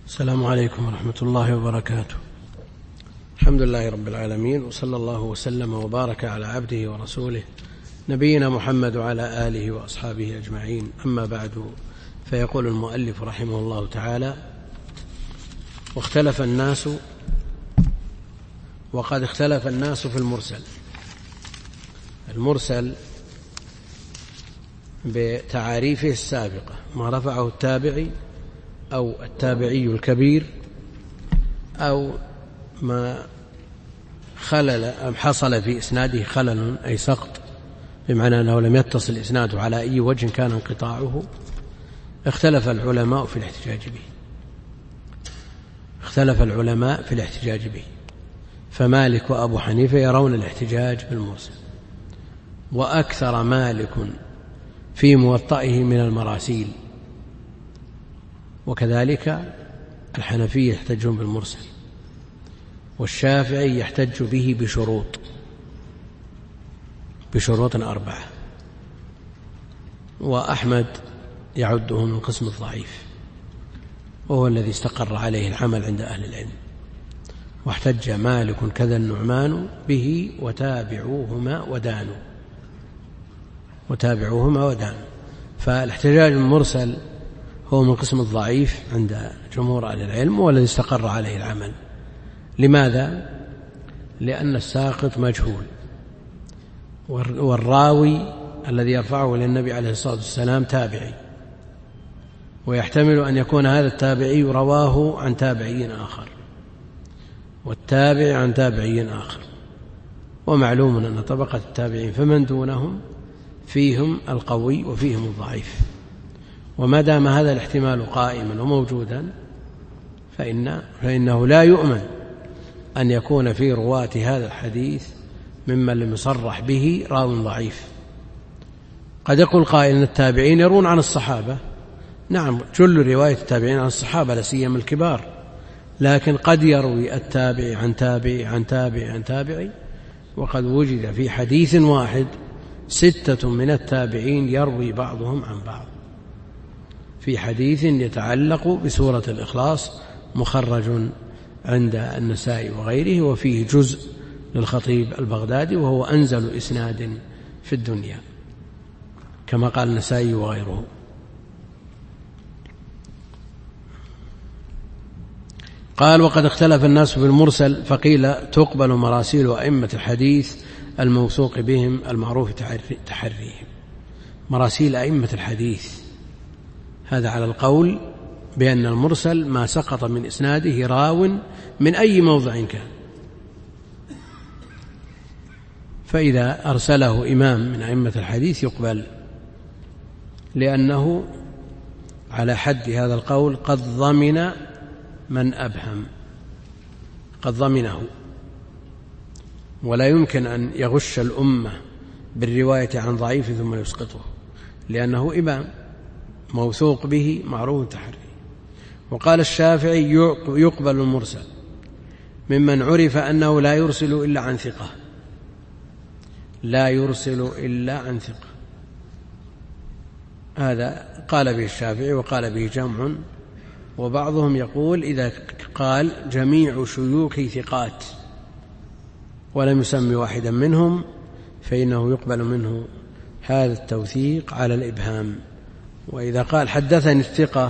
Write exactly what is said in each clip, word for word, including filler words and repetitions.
السلام عليكم ورحمة الله وبركاته. الحمد لله رب العالمين، وصلى الله وسلم وبارك على عبده ورسوله نبينا محمد وعلى آله وأصحابه أجمعين. أما بعد، فيقول المؤلف رحمه الله تعالى: واختلف الناس وقد اختلف الناس في المرسل. المرسل بتعاريفه السابقة: ما رفعه التابعي أو التابعي الكبير، أو ما خلل أم حصل في إسناده خلل أي سقط، بمعنى أنه لم يتصل إسناده على أي وجه كان انقطاعه. اختلف العلماء في الاحتجاج به اختلف العلماء في الاحتجاج به فمالك وأبو حنيفة يرون الاحتجاج بالمرسل، وأكثر مالك في موطئه من المراسيل، وكذلك الحنفية يحتجون بالمرسل، والشافعي يحتج به بشروط بشروط أربعة، وأحمد يعده من قسم الضعيف، وهو الذي استقر عليه العمل عند أهل العلم. واحتج مالك كذا النعمان به وتابعوهما ودانوا وتابعوهما ودانوا فالاحتجاج المرسل هو من قسم الضعيف عند جمهور أهل العلم، والذي استقر عليه العمل. لماذا؟ لأن الساقط مجهول، والراوي الذي يرفعه إلى النبي عليه الصلاة والسلام تابعي، ويحتمل أن يكون هذا التابعي رواه عن تابعي آخر، والتابع عن تابعي آخر، ومعلوم أن طبقة التابعين فمن دونهم فيهم القوي وفيهم الضعيف. وما دام هذا الاحتمال قائما وموجودا فإن فإنه لا يؤمن أن يكون في رواة هذا الحديث ممن لم يصرح به راو ضعيف. قد يقول قائل أن التابعين يرون عن الصحابة، نعم، جل رواية التابعين عن الصحابة لا سيما الكبار، لكن قد يروي التابع عن تابع عن تابع عن تابعي، وقد وجد في حديث واحد ستة من التابعين يروي بعضهم عن بعض، في حديث يتعلق بسورة الإخلاص مخرج عند النسائي وغيره، وفيه جزء للخطيب البغدادي، وهو أنزل إسناد في الدنيا كما قال النسائي وغيره. قال: وقد اختلف الناس في المرسل، فقيل تقبل مراسيل أئمة الحديث الموثوق بهم المعروف تحريهم. مراسيل أئمة الحديث، هذا على القول بأن المرسل ما سقط من إسناده راو من أي موضع كان، فإذا أرسله إمام من أئمة الحديث يقبل، لأنه على حد هذا القول قد ضمن من أبهم، قد ضمنه، ولا يمكن أن يغش الأمة بالرواية عن ضعيف ثم يسقطه، لأنه إمام موثوق به معروف تحري. وقال الشافعي: يقبل المرسل ممن عرف أنه لا يرسل إلا عن ثقة لا يرسل إلا عن ثقة هذا قال به الشافعي وقال به جمع، وبعضهم يقول إذا قال جميع شيوخ ثقات ولم يسمي واحدا منهم فإنه يقبل منه هذا التوثيق على الإبهام. وإذا قال حدثني الثقة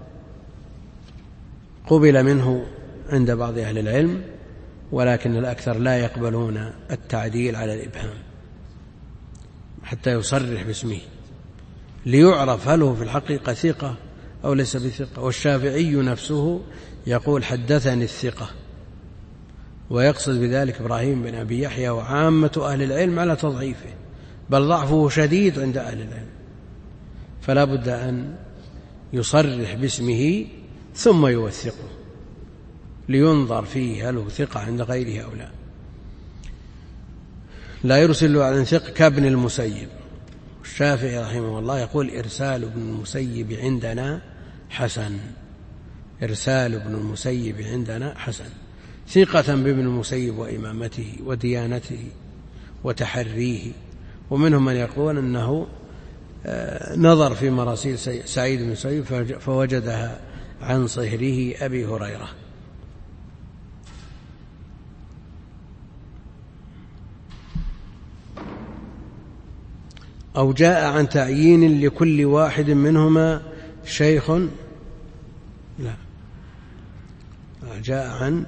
قبل منه عند بعض أهل العلم، ولكن الأكثر لا يقبلون التعديل على الإبهام حتى يصرح باسمه ليعرف هل هو في الحقيقة ثقة أو ليس بثقة. والشافعي نفسه يقول حدثني الثقة، ويقصد بذلك إبراهيم بن أبي يحيى وعامة أهل العلم على تضعيفه، بل ضعفه شديد عند أهل العلم، فلا بد أن يصرح باسمه ثم يوثقه لينظر فيه هل هو ثقة عند غيره أو لا. لا يرسل عن ثقة كابن المسيب. الشافعي رحمه الله يقول: إرسال ابن المسيب عندنا حسن إرسال ابن المسيب عندنا حسن ثقة بابن المسيب وإمامته وديانته وتحريه. ومنهم من يقول أنه نظر في مراسيل سعيد بن المسيب فوجدها عن صهره أبي هريرة. أو جاء عن تعيين لكل واحد منهما شيخ، لا جاء عن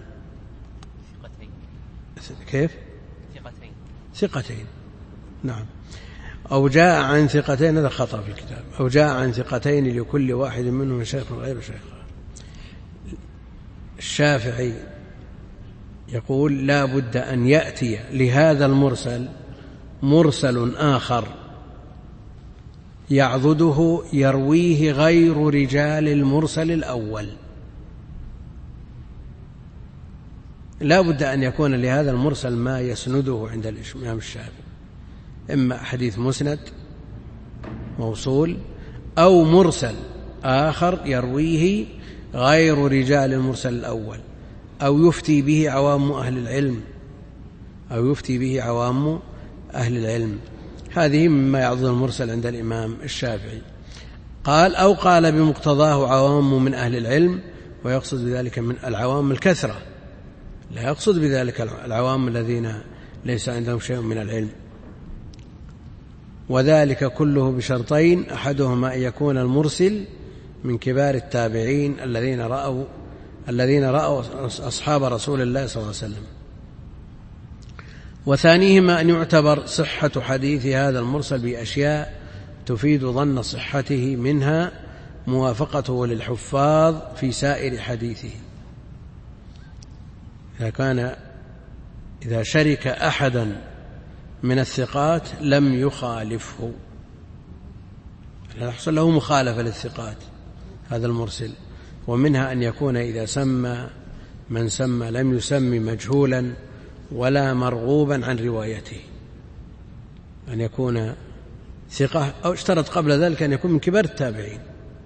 كيف ثقتين ثقتين نعم. أو جاء عن ثقتين، هذا خطأ في الكتاب. أو جاء عن ثقتين لكل واحد منهم شيخ غير شيخ. الشافعي يقول لا بد أن يأتي لهذا المرسل مرسل آخر يعضده يرويه غير رجال المرسل الأول. لا بد أن يكون لهذا المرسل ما يسنده عند الإمام الشافعي، إما حديث مسند موصول أو مرسل آخر يرويه غير رجال المرسل الأول، أو يفتي به عوام أهل العلم أو يفتي به عوام أهل العلم. هذه مما يعضد المرسل عند الإمام الشافعي. قال أو قال بمقتضاه عوام من أهل العلم، ويقصد بذلك من العوام الكثرة، لا يقصد بذلك العوام الذين ليس عندهم شيء من العلم. وذلك كله بشرطين: أحدهما أن يكون المرسل من كبار التابعين الذين رأوا الذين رأوا أصحاب رسول الله صلى الله عليه وسلم، وثانيهما أن يعتبر صحة حديث هذا المرسل بأشياء تفيد ظن صحته، منها موافقته للحفاظ في سائر حديثه. إذا كان إذا شرك أحدا من الثقات لم يخالفه، لا يحصل له مخالفة للثقات هذا المرسل. ومنها أن يكون إذا سمى من سمى لم يسمي مجهولا ولا مرغوبا عن روايته، أن يكون ثقة، أو اشترط قبل ذلك أن يكون من كبار التابعين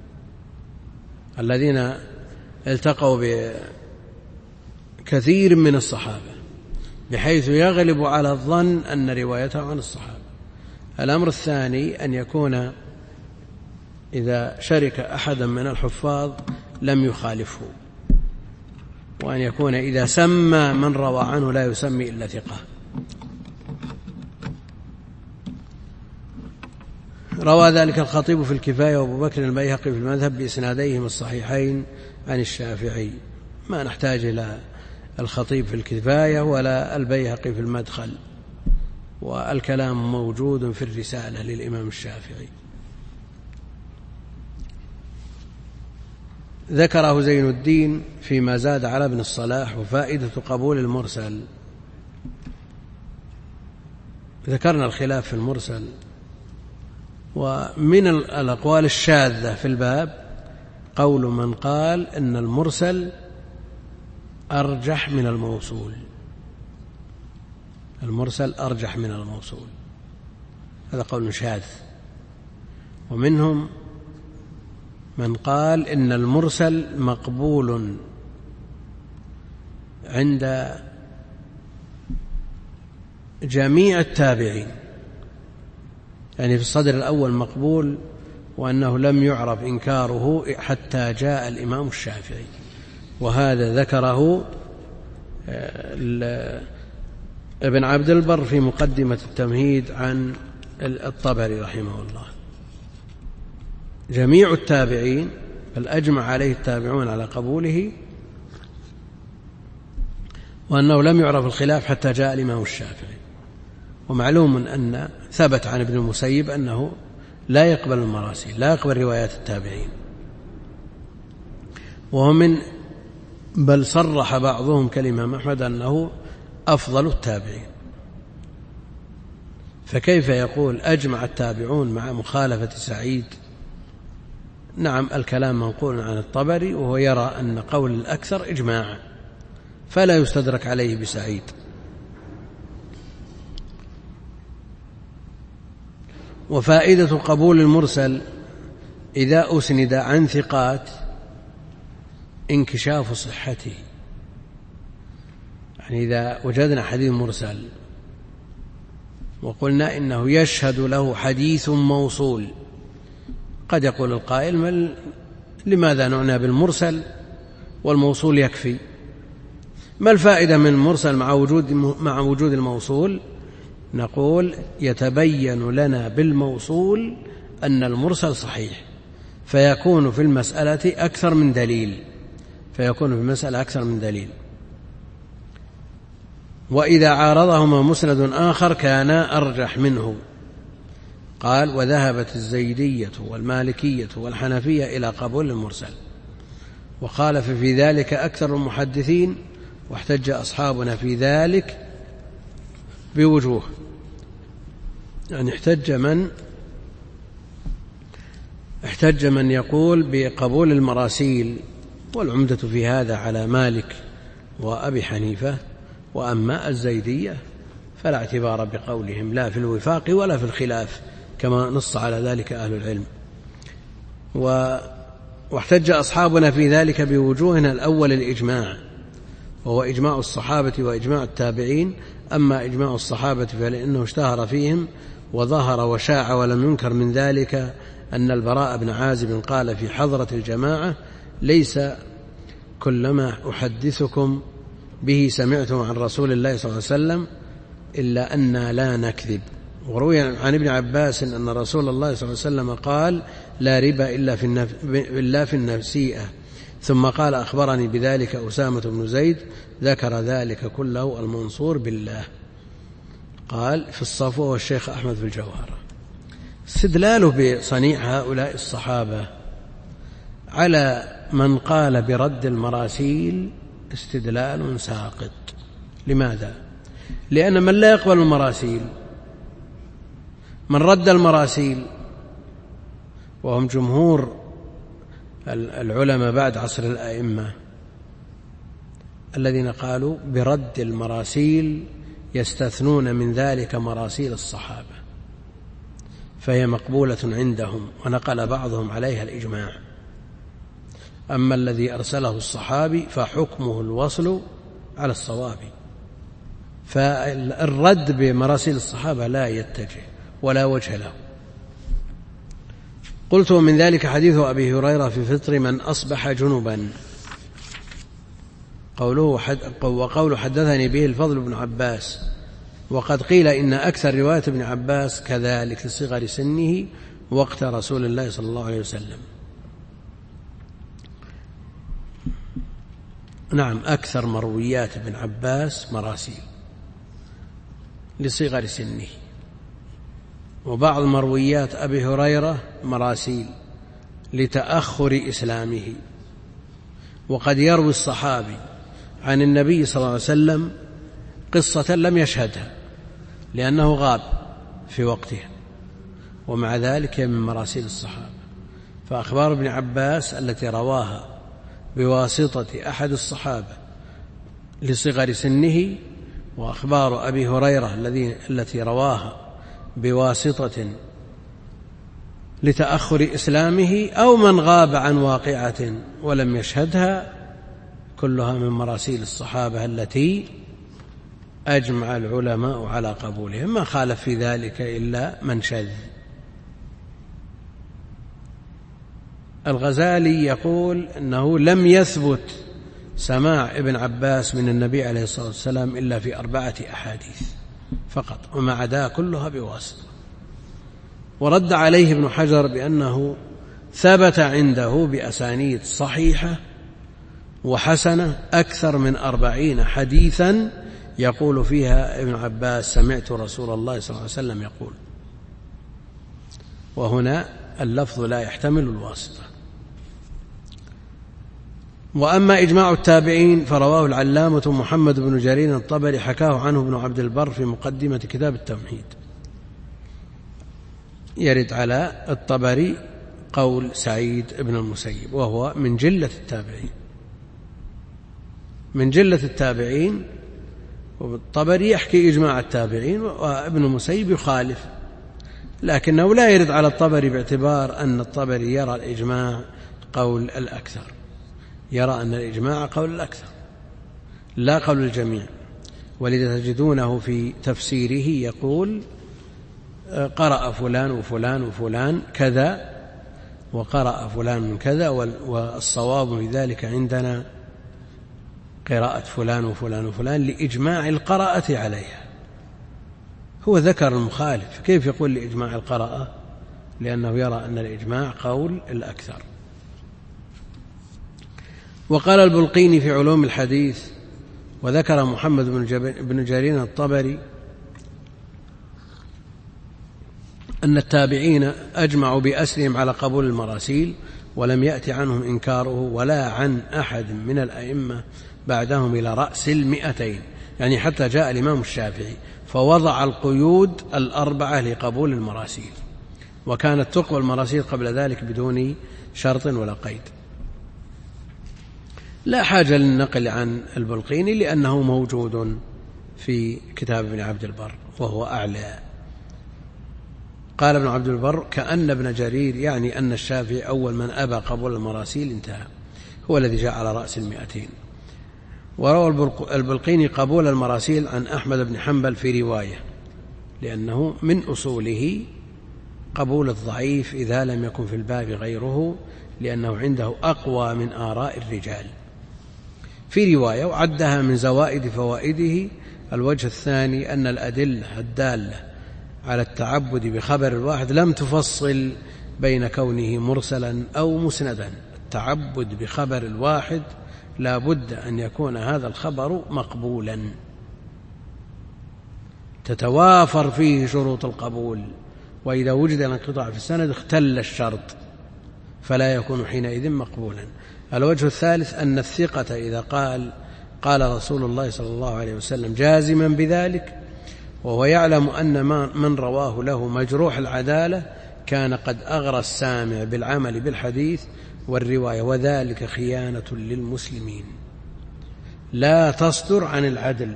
الذين التقوا بكثير من الصحابة بحيث يغلب على الظن أن روايته عن الصحابة. الأمر الثاني أن يكون إذا شرك أحدا من الحفاظ لم يخالفه، وأن يكون إذا سمى من روى عنه لا يسمي إلا ثقة. روى ذلك الخطيب في الكفاية وأبو بكر البيهقي في المذهب بإسناديهم الصحيحين عن الشافعي. ما نحتاج إلى الخطيب في الكفاية ولا البيهقي في المدخل، والكلام موجود في الرسالة للإمام الشافعي. ذكره زين الدين فيما زاد على ابن الصلاح. وفائدة قبول المرسل، ذكرنا الخلاف في المرسل، ومن الأقوال الشاذة في الباب قول من قال إن المرسل أرجح من الموصول، المرسل أرجح من الموصول، هذا قول شاذ. ومنهم من قال إن المرسل مقبول عند جميع التابعين، يعني في الصدر الأول مقبول، وأنه لم يعرف إنكاره حتى جاء الإمام الشافعي. وهذا ذكره ابن عبد البر في مقدمة التمهيد عن الطبري رحمه الله. جميع التابعين بل أجمع عليه التابعون على قبوله، وأنه لم يعرف الخلاف حتى جاء الإمام الشافعي. ومعلوم أن ثبت عن ابن المسيب أنه لا يقبل المراسيل، لا يقبل روايات التابعين، وهو من بل صرح بعضهم كالإمام أحمد أنه أفضل التابعين. فكيف يقول أجمع التابعون مع مخالفة سعيد؟ نعم، الكلام منقول عن الطبري، وهو يرى أن قول الأكثر إجماع فلا يستدرك عليه بسعيد. وفائدة قبول المرسل إذا أسند عن ثقات انكشاف صحته، يعني إذا وجدنا حديث مرسل وقلنا إنه يشهد له حديث موصول، قد يقول القائل لماذا نعنى بالمرسل والموصول يكفي؟ ما الفائدة من المرسل مع وجود مع وجود الموصول؟ نقول يتبين لنا بالموصول أن المرسل صحيح، فيكون في المسألة أكثر من دليل فيكون في المسألة أكثر من دليل وإذا عارضهما مسند آخر كان أرجح منه. قال: وذهبت الزيدية والمالكية والحنفية إلى قبول المرسل، وخالف في ذلك أكثر المحدثين، واحتج أصحابنا في ذلك بوجوه. يعني احتج من احتج من يقول بقبول المراسيل، والعمدة في هذا على مالك وأبي حنيفة. وأما الزيدية فلا اعتبار بقولهم لا في الوفاق ولا في الخلاف، كما نص على ذلك أهل العلم. واحتج أصحابنا في ذلك بوجوهنا: الأول الإجماع، وهو إجماع الصحابة وإجماع التابعين. أما إجماع الصحابة فلأنه اشتهر فيهم وظهر وشاع ولم ينكر من ذلك أن البراء بن عازب قال في حضرة الجماعة: ليس كلما أحدثكم به سمعتم عن رسول الله صلى الله عليه وسلم إلا أننا لا نكذب. وروي عن ابن عباس أن رسول الله صلى الله عليه وسلم قال: لا ربا إلا في النف... إلا في النفسيئة. ثم قال: أخبرني بذلك أسامة بن زيد، ذكر ذلك كله المنصور بالله. قال في الصفوة والشيخ أحمد في الجوهرة. استدلاله بصنيع هؤلاء الصحابة على من قال برد المراسيل استدلال ساقط. لماذا؟ لأن من لا يقبل المراسيل، من رد المراسيل، وهم جمهور العلماء بعد عصر الأئمة الذين قالوا برد المراسيل يستثنون من ذلك مراسيل الصحابة، فهي مقبولة عندهم، ونقل بعضهم عليها الإجماع. أما الذي أرسله الصحابي فحكمه الوصل على الصواب، فالرد بمراسيل الصحابة لا يتجه ولا وجه له. قلت: من ذلك حديث أبي هريرة في فطر من أصبح جنبا، قوله حد وقول حدثني به الفضل بن عباس. وقد قيل إن أكثر رواية ابن عباس كذلك لصغر سنه وقت رسول الله صلى الله عليه وسلم. نعم، أكثر مرويات ابن عباس مراسيل لصغر سنه، وبعض مرويات أبي هريرة مراسيل لتأخر إسلامه. وقد يروي الصحابي عن النبي صلى الله عليه وسلم قصة لم يشهدها لأنه غاب في وقتها، ومع ذلك من مراسيل الصحابة. فأخبار ابن عباس التي رواها بواسطة أحد الصحابة لصغر سنه، وأخبار أبي هريرة التي رواها بواسطة لتأخر إسلامه، أو من غاب عن واقعة ولم يشهدها، كلها من مراسيل الصحابة التي أجمع العلماء على قبولهم، ما خالف في ذلك إلا من شذ. الغزالي يقول أنه لم يثبت سماع ابن عباس من النبي عليه الصلاة والسلام إلا في أربعة أحاديث فقط، وما عدا كلها بواسطة. ورد عليه ابن حجر بأنه ثبت عنده بأسانيد صحيحة وحسنة أكثر من أربعين حديثا يقول فيها ابن عباس: سمعت رسول الله صلى الله عليه وسلم يقول. وهنا اللفظ لا يحتمل الواسطة. وأما إجماع التابعين فرواه العلامة محمد بن جرير الطبري، حكاه عنه ابن عبد البر في مقدمة كتاب التوحيد. يرد على الطبري قول سعيد بن المسيب، وهو من جلة التابعين من جلة التابعين والطبري يحكي إجماع التابعين، وابن المسيب يخالف، لكنه لا يرد على الطبري باعتبار أن الطبري يرى الإجماع قول الأكثر، يرى أن الإجماع قول الأكثر لا قول الجميع. ولذا تجدونه في تفسيره يقول: قرأ فلان وفلان وفلان كذا، وقرأ فلان من كذا، والصواب في ذلك عندنا قراءة فلان وفلان وفلان لإجماع القراءة عليها. هو ذكر المخالف، كيف يقول لإجماع القراءة؟ لأنه يرى أن الإجماع قول الأكثر. وقال البلقيني في علوم الحديث، وذكر محمد بن جرير الطبري أن التابعين أجمعوا بأسرهم على قبول المراسيل، ولم يأتي عنهم إنكاره ولا عن أحد من الأئمة بعدهم إلى رأس المئتين، يعني حتى جاء الإمام الشافعي فوضع القيود الأربعة لقبول المراسيل، وكانت تقبل المراسيل قبل ذلك بدون شرط ولا قيد. لا حاجة للنقل عن البلقيني لأنه موجود في كتاب ابن عبد البر وهو أعلى. قال ابن عبد البر: كأن ابن جرير يعني أن الشافعي أول من أبى قبول المراسيل انتهى، هو الذي جاء على رأس المئتين. وروى البلقيني قبول المراسيل عن أحمد بن حنبل في رواية، لأنه من أصوله قبول الضعيف إذا لم يكن في الباب غيره، لأنه عنده أقوى من آراء الرجال في رواية، وعدها من زوائد فوائده. الوجه الثاني أن الأدلة الدالة على التعبد بخبر الواحد لم تفصل بين كونه مرسلا أو مسندا. التعبد بخبر الواحد لا بد أن يكون هذا الخبر مقبولا، تتوافر فيه شروط القبول، وإذا وجد الانقطاع في السند اختل الشرط فلا يكون حينئذ مقبولا. الوجه الثالث أن الثقة إذا قال قال رسول الله صلى الله عليه وسلم جازما بذلك وهو يعلم أن من رواه له مجروح العدالة كان قد أغرى السامع بالعمل بالحديث والرواية، وذلك خيانة للمسلمين لا تصدر عن العدل.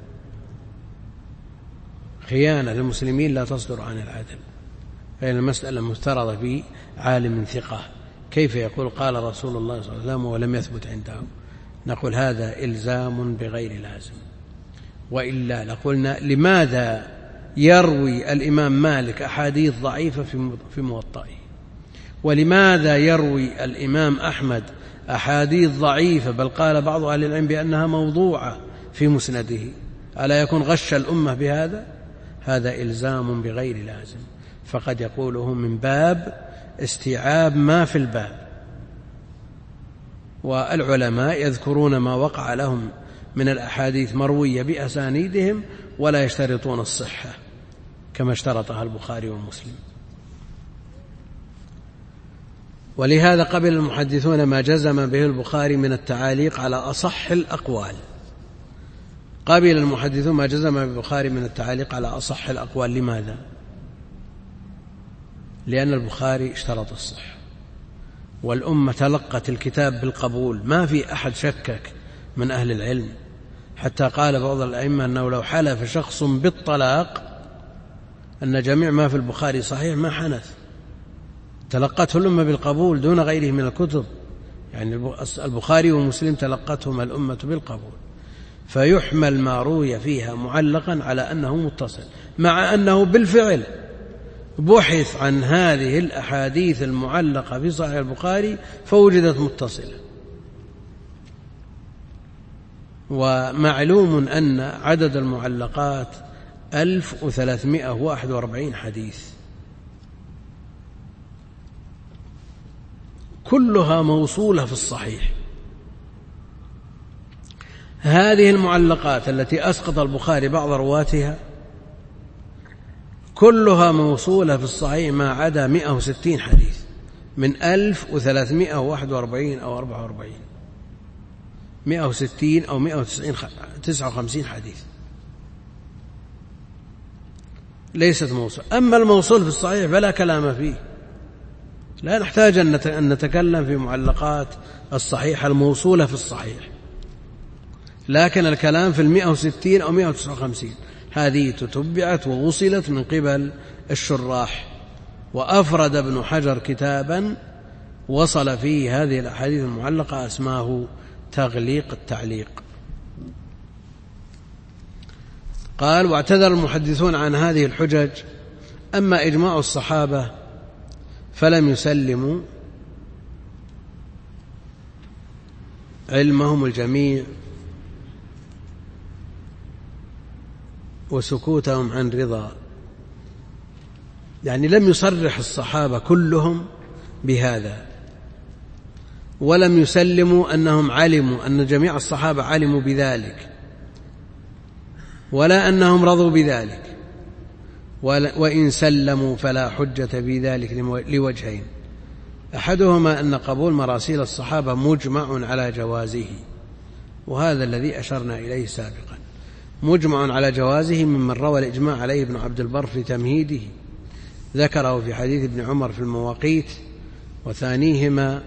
خيانة للمسلمين لا تصدر عن العدل، فإن المسألة مفترضة في عالم ثقة. كيف يقول قال رسول الله صلى الله عليه وسلم ولم يثبت عنده؟ نقول هذا إلزام بغير لازم. وإلا لقلنا لماذا يروي الإمام مالك أحاديث ضعيفة في موطئه، ولماذا يروي الإمام أحمد أحاديث ضعيفة بل قال بعض أهل العلم بأنها موضوعة في مسنده؟ ألا يكون غش الأمة بهذا؟ هذا إلزام بغير لازم، فقد يقوله من باب استيعاب ما في الباب. والعلماء يذكرون ما وقع لهم من الأحاديث مروية بأسانيدهم ولا يشترطون الصحة كما اشترطها البخاري ومسلم. ولهذا قبل المحدثون ما جزم به البخاري من التعاليق على أصح الأقوال. قبل المحدثون ما جزم به البخاري من التعاليق على أصح الأقوال. لماذا؟ لأن البخاري اشترط الصحة، والأمة تلقت الكتاب بالقبول، ما في أحد شكك من أهل العلم، حتى قال بعض الأئمة أنه لو حلف شخص بالطلاق أن جميع ما في البخاري صحيح ما حنث. تلقته الأمة بالقبول دون غيره من الكتب، يعني البخاري ومسلم تلقتهما الأمة بالقبول، فيحمل ما روي فيها معلقا على أنه متصل، مع أنه بالفعل بحث عن هذه الأحاديث المعلقة في صحيح البخاري فوجدت متصلة. ومعلوم أن عدد المعلقات ألف وثلاثمائة وواحد وأربعين حديث، كلها موصولة في الصحيح. هذه المعلقات التي أسقط البخاري بعض رواتها كلها موصولة في الصحيح ما عدا مئة وستين حديث من ألف وثلاثمائة وواحد وأربعين أو أربعة وأربعين، مئة وستين أو مئة وتسعة وخمسين حديث ليست موصول. أما الموصول في الصحيح فلا كلام فيه، لا نحتاج أن نتكلم في معلقات الصحيح الموصولة في الصحيح، لكن الكلام في المئة وستين أو مئة وتسعة وخمسين هذه تتبعت ووصلت من قبل الشراح. وأفرد ابن حجر كتابا وصل فيه هذه الأحاديث المعلقة اسماه تغليق التعليق. قال: واعتذر المحدثون عن هذه الحجج. أما إجماع الصحابة فلم يسلموا علمهم الجميع وسكوتهم عن رضا، يعني لم يصرح الصحابة كلهم بهذا، ولم يسلموا أنهم علموا أن جميع الصحابة علموا بذلك، ولا أنهم رضوا بذلك، وإن سلموا فلا حجة في ذلك لوجهين: أحدهما أن قبول مراسيل الصحابة مجمع على جوازه، وهذا الذي أشرنا إليه سابقا، مجمع على جوازه ممن روى الإجماع عليه ابن عبد البر في تمهيده، ذكره في حديث ابن عمر في المواقيت. وثانيهما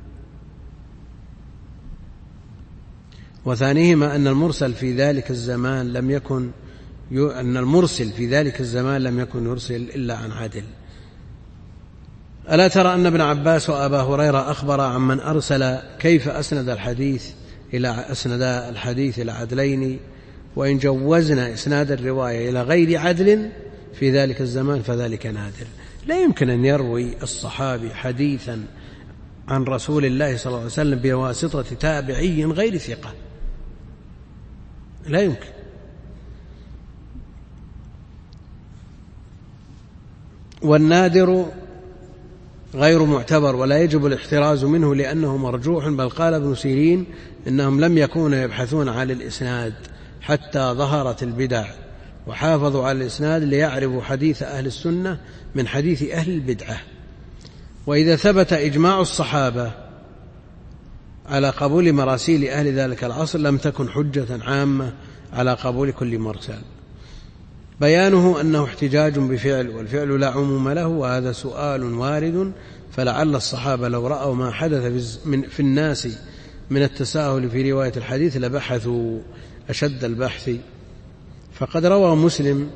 وثانيهما أن المرسل في ذلك الزمان لم يكن أن المرسل في ذلك الزمان لم يكن يرسل إلا عن عدل. ألا ترى أن ابن عباس وأبا هريرة أخبر عمن أرسل كيف أسند الحديث إلى أسند الحديث إلى عدلين، وإن جوزنا إسناد الرواية إلى غير عدل في ذلك الزمان فذلك نادر. لا يمكن أن يروي الصحابي حديثا عن رسول الله صلى الله عليه وسلم بواسطة تابعي غير ثقة، لا يمكن. والنادر غير معتبر ولا يجب الاحتراز منه لأنه مرجوح، بل قال ابن سيرين إنهم لم يكونوا يبحثون عن الإسناد حتى ظهرت البدع، وحافظوا على الإسناد ليعرفوا حديث أهل السنة من حديث أهل البدعة. وإذا ثبت إجماع الصحابة على قبول مراسيل أهل ذلك العصر لم تكن حجة عامة على قبول كل مرسل. بيانه أنه احتجاج بفعل، والفعل لا عموم له، وهذا سؤال وارد، فلعل الصحابة لو رأوا ما حدث في الناس من التساهل في رواية الحديث لبحثوا أشد البحث. فقد روى مسلم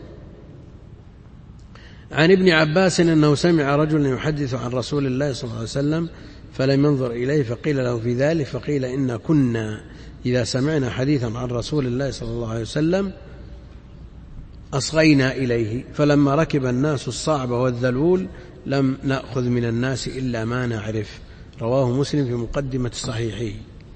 عن ابن عباس أنه سمع رجلا يحدث عن رسول الله صلى الله عليه وسلم فلم ينظر إليه فقيل له في ذلك، فقيل إن كنا إذا سمعنا حديثا عن رسول الله صلى الله عليه وسلم أصغينا إليه، فلما ركب الناس الصعب والذلول لم نأخذ من الناس إلا ما نعرف. رواه مسلم في مقدمة صحيحه.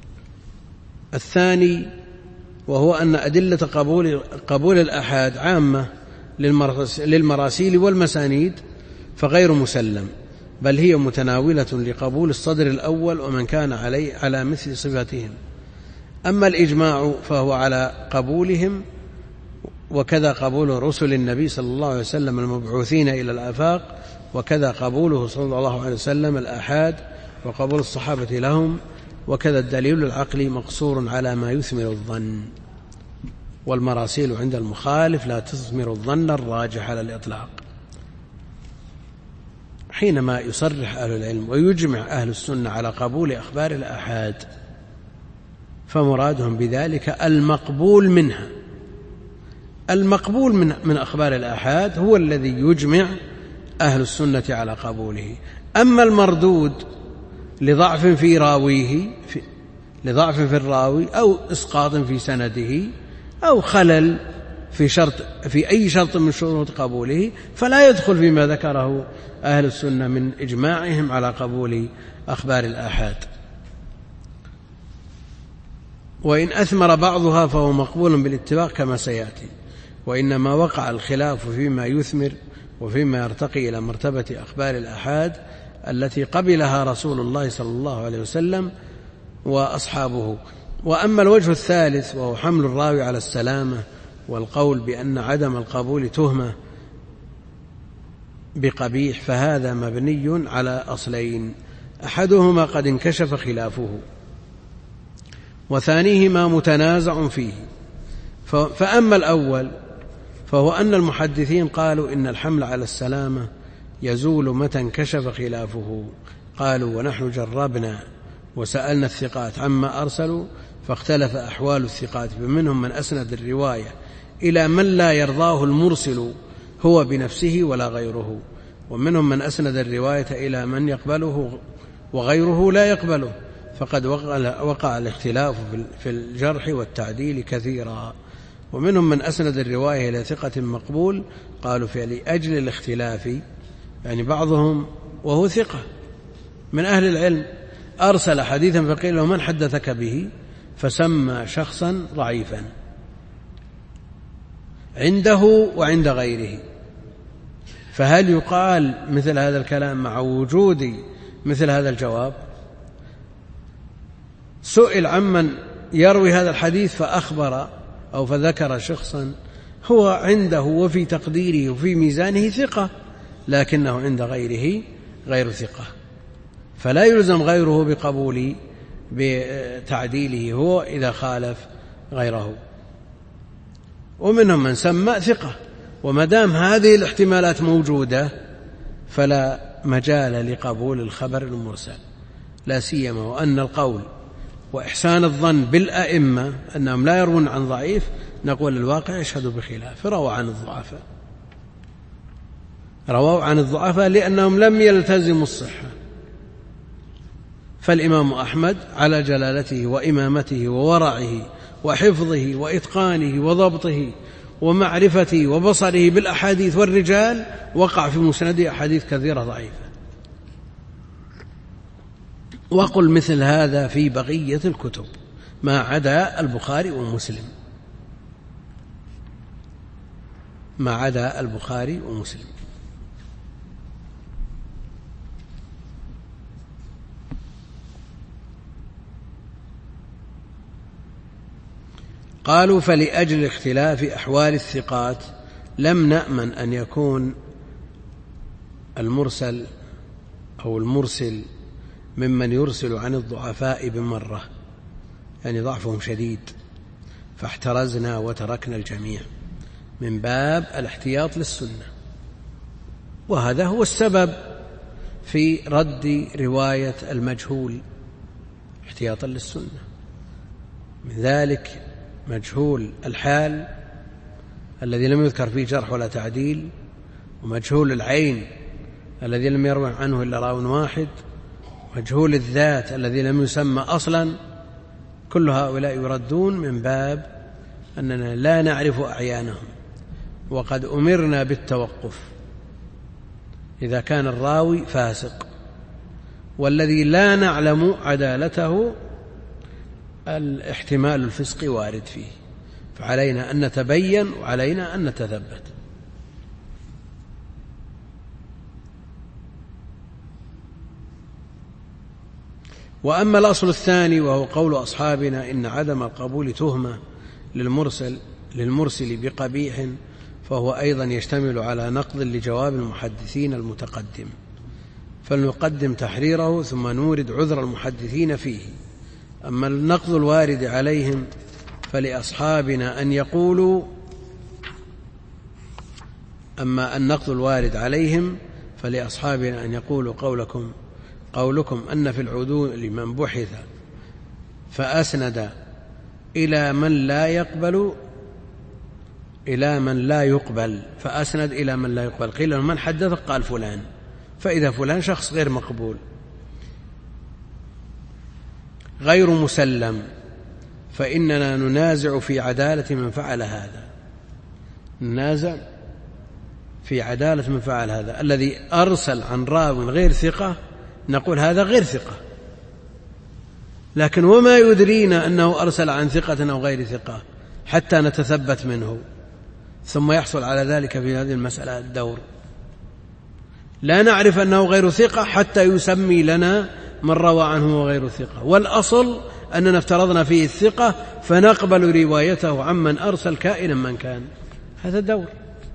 الثاني وهو أن أدلة قبول, قبول الآحاد عامة للمراسيل والمسانيد فغير مسلم، بل هي متناولة لقبول الصدر الأول ومن كان عليه على مثل صفاتهم. أما الإجماع فهو على قبولهم، وكذا قبول رسل النبي صلى الله عليه وسلم المبعوثين إلى الآفاق، وكذا قبوله صلى الله عليه وسلم الآحاد، وقبول الصحابة لهم، وكذا الدليل العقلي مقصور على ما يثمر الظن، والمراسيل عند المخالف لا تثمر الظن الراجح على الإطلاق. حينما يصرح أهل العلم ويجمع أهل السنة على قبول أخبار الآحاد فمرادهم بذلك المقبول منها. المقبول من, من أخبار الآحاد هو الذي يجمع أهل السنة على قبوله. أما المردود لضعف في راويه في لضعف في الراوي أو إسقاط في سنده أو خلل في شرط في أي شرط من شروط قبوله فلا يدخل فيما ذكره أهل السنة من إجماعهم على قبول أخبار الآحاد. وإن أثمر بعضها فهو مقبول بالاتفاق كما سيأتي، وإنما وقع الخلاف فيما يثمر وفيما يرتقي إلى مرتبة أخبار الآحاد التي قبلها رسول الله صلى الله عليه وسلم وأصحابه. وأما الوجه الثالث وهو حمل الراوي على السلامة والقول بأن عدم القبول تهمة بقبيح، فهذا مبني على أصلين: أحدهما قد انكشف خلافه، وثانيهما متنازع فيه. فأما الأول فهو أن المحدثين قالوا إن الحمل على السلامة يزول متى انكشف خلافه. قالوا: ونحن جربنا وسألنا الثقات عما أرسلوا فاختلف أحوال الثقات، فمنهم من أسند الرواية إلى من لا يرضاه المرسل هو بنفسه ولا غيره، ومنهم من أسند الرواية إلى من يقبله وغيره لا يقبله، فقد وقع الاختلاف في الجرح والتعديل كثيرا. ومنهم من أسند الرواية إلى ثقة مقبول، قالوا فلأجل الاختلاف، يعني بعضهم وهو ثقة من أهل العلم أرسل حديثا فقيل له من حدثك به؟ فسمى شخصا ضعيفا عنده وعند غيره. فهل يقال مثل هذا الكلام مع وجود مثل هذا الجواب؟ سئل عمن يروي هذا الحديث فأخبر أو فذكر شخصا هو عنده وفي تقديره وفي ميزانه ثقة، لكنه عند غيره غير ثقة، فلا يلزم غيره بقبول بتعديله هو إذا خالف غيره. ومنهم من سمى ثقة، وما دام هذه الاحتمالات موجودة فلا مجال لقبول الخبر المرسل، لا سيما وأن القول وإحسان الظن بالأئمة أنهم لا يروون عن ضعيف، نقول الواقع يشهد بخلاف، رووا عن الضعفاء رووا عن الضعفاء لأنهم لم يلتزموا الصحة. فالإمام أحمد على جلالته وإمامته وورعه وحفظه وإتقانه وضبطه ومعرفته وبصره بالأحاديث والرجال وقع في مسنده أحاديث كثيرة ضعيفة. وقل مثل هذا في بقية الكتب ما عدا البخاري ومسلم، ما عدا البخاري ومسلم. قالوا فلأجل اختلاف أحوال الثقات لم نأمن أن يكون المرسل أو المرسل ممن يرسل عن الضعفاء بمرة، يعني ضعفهم شديد، فاحترزنا وتركنا الجميع من باب الاحتياط للسنة. وهذا هو السبب في رد رواية المجهول احتياطا للسنة. من ذلك مجهول الحال الذي لم يذكر فيه جرح ولا تعديل، ومجهول العين الذي لم يروي عنه إلا راو واحد، مجهول الذات الذي لم يسمى أصلا. كل هؤلاء يردون من باب أننا لا نعرف أعيانهم، وقد أمرنا بالتوقف إذا كان الراوي فاسق، والذي لا نعلم عدالته الاحتمال الفسق وارد فيه، فعلينا أن نتبين وعلينا أن نتثبت. وأما الأصل الثاني وهو قول أصحابنا إن عدم القبول تهمة للمرسل للمرسل بقبيح، فهو أيضا يشتمل على نقض لجواب المحدثين المتقدم، فلنقدم تحريره ثم نورد عذر المحدثين فيه. أما النقض الوارد عليهم فلأصحابنا أن يقولوا أما النقض الوارد عليهم فلأصحابنا أن يقولوا قولكم قولكم أن في العدول من بحث فأسند إلى من لا يقبل إلى من لا يقبل فأسند إلى من لا يقبل، قيل له من حدثك؟ قال فلان، فإذا فلان شخص غير مقبول غير مسلم، فإننا ننازع في عدالة من فعل هذا، ننازع في عدالة من فعل هذا. الذي أرسل عن راو غير ثقة نقول هذا غير ثقة، لكن وما يدرينا أنه أرسل عن ثقة أو غير ثقة حتى نتثبت منه، ثم يحصل على ذلك في هذه المسألة الدور. لا نعرف أنه غير ثقة حتى يسمي لنا من روى عنه وغير ثقة، والأصل أننا افترضنا فيه الثقة فنقبل روايته عمن أرسل كائنا من كان. هذا الدور.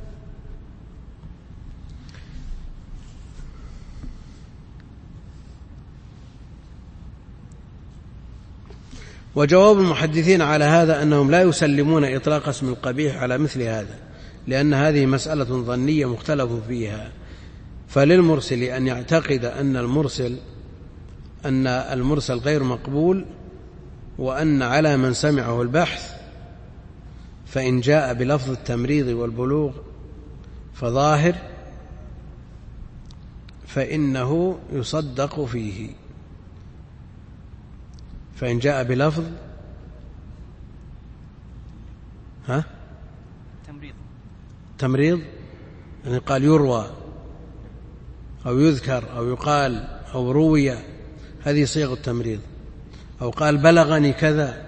وجواب المحدثين على هذا أنهم لا يسلمون إطلاق اسم القبيح على مثل هذا، لأن هذه مسألة ظنية مختلف فيها، فللمرسل أن يعتقد أن المرسل أن المرسل غير مقبول، وأن على من سمعه البحث، فإن جاء بلفظ التمريض والبلوغ فظاهر فإنه يصدق فيه، فإن جاء بلفظ ها تمريض تمريض يعني قال يروى أو يذكر أو يقال أو روي هذه صيغ التمريض، أو قال بلغني كذا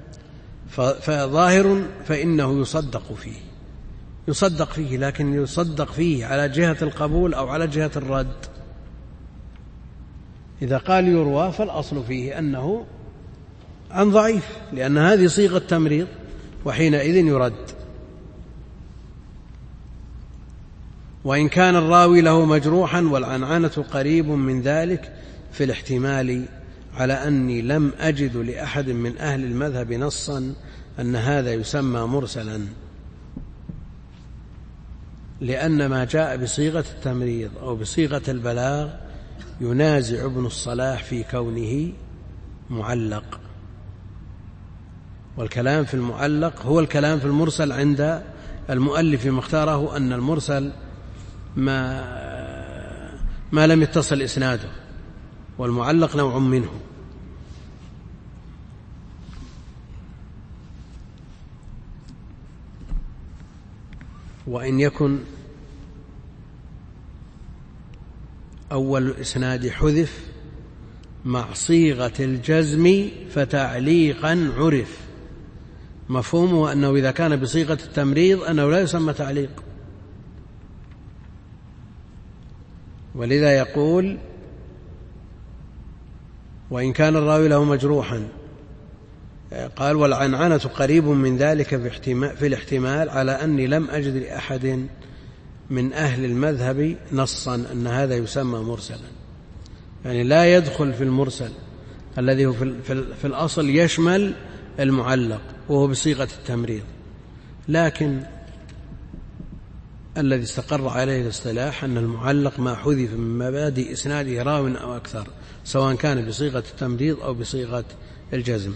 فظاهر فإنه يصدق فيه يصدق فيه لكن يصدق فيه على جهة القبول أو على جهة الرد. إذا قال يروى فالأصل فيه أنه عن ضعيف، لأن هذه صيغة تمريض وحينئذ يرد. وإن كان الراوي له مجروحا والعنعنة قريب من ذلك في الاحتمال، على أني لم أجد لأحد من أهل المذهب نصا أن هذا يسمى مرسلا، لأن ما جاء بصيغة التمريض أو بصيغة البلاغ ينازع ابن الصلاح في كونه معلق، والكلام في المعلق هو الكلام في المرسل عند المؤلف مختاره، أن المرسل ما, ما لم يتصل إسناده، والمعلق نوع منه. وإن يكن أول الإسناد حذف مع صيغة الجزم فتعليقا عرف، مفهومه أنه إذا كان بصيغة التمريض أنه لا يسمى تعليق. ولذا يقول وإن كان الراوي له مجروحا، قال والعنعنة قريب من ذلك في الاحتمال، على أني لم أجد لأحد من أهل المذهب نصا أن هذا يسمى مرسلا، يعني لا يدخل في المرسل الذي هو في الأصل يشمل المعلق وهو بصيغة التمريض، لكن الذي استقر عليه الاصطلاح أن المعلق ما حذف من مبادئ إسناده راو أو أكثر، سواء كان بصيغة التمريض أو بصيغة الجزم.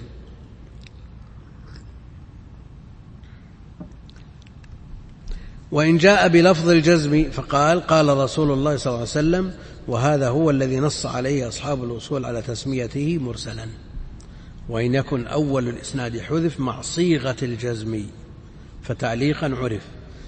وإن جاء بلفظ الجزم فقال قال رسول الله صلى الله عليه وسلم، وهذا هو الذي نص عليه أصحاب الأصول على تسميته مرسلا. وإن يكن أول الإسناد حذف مع صيغة الجزم فتعليقا عرف.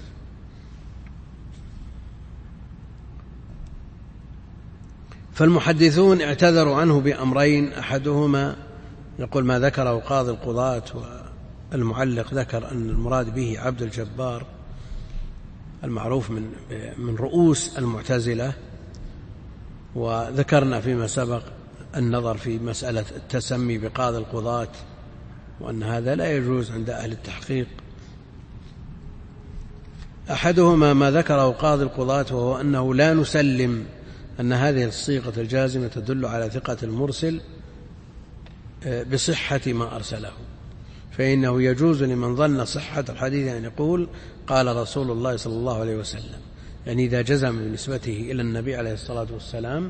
فالمحدثون اعتذروا عنه بأمرين، أحدهما يقول ما ذكره قاضي القضاة، والمعلق ذكر أن المراد به عبد الجبار المعروف من من رؤوس المعتزلة. وذكرنا فيما سبق النظر في مسألة التسمي بقاضي القضاة، وأن هذا لا يجوز عند أهل التحقيق. أحدهما ما ذكره قاضي القضاة، وهو أنه لا نسلم أن هذه الصيغة الجازمة تدل على ثقة المرسل بصحة ما أرسله، فإنه يجوز لمن ظن صحة الحديث أن يقول قال رسول الله صلى الله عليه وسلم، يعني إذا جزم بنسبته إلى النبي عليه الصلاة والسلام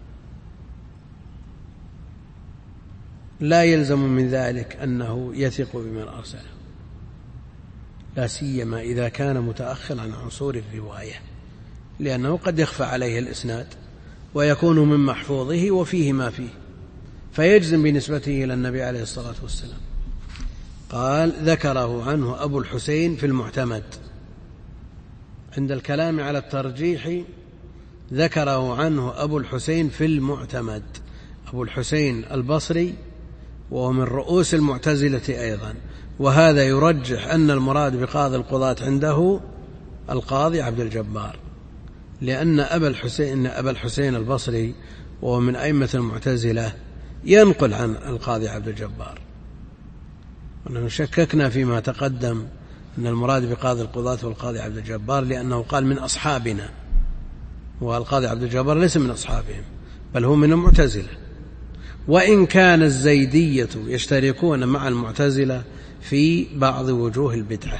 لا يلزم من ذلك أنه يثق بمن أرسله، لا سيما إذا كان متأخر عن عنصر الرواية، لأنه قد يخفى عليه الإسناد ويكون من محفوظه وفيه ما فيه، فيجزم بنسبته إلى النبي عليه الصلاة والسلام. قال ذكره عنه أبو الحسين في المعتمد. عند الكلام على الترجيح ذكره عنه أبو الحسين في المعتمد، أبو الحسين البصري وهو من رؤوس المعتزلة أيضا، وهذا يرجح أن المراد بقاضي القضاة عنده القاضي عبد الجبار، لأن أبا الحسين أبا الحسين البصري وهو من أئمة المعتزلة ينقل عن القاضي عبد الجبار. ونحن شككنا فيما تقدم أن المراد بقاضي القضاة والقاضي عبد الجبار، لأنه قال من أصحابنا، والقاضي عبد الجبار ليس من أصحابهم بل هو من المعتزلة. وإن كان الزيدية يشتركون مع المعتزلة في بعض وجوه البدعة.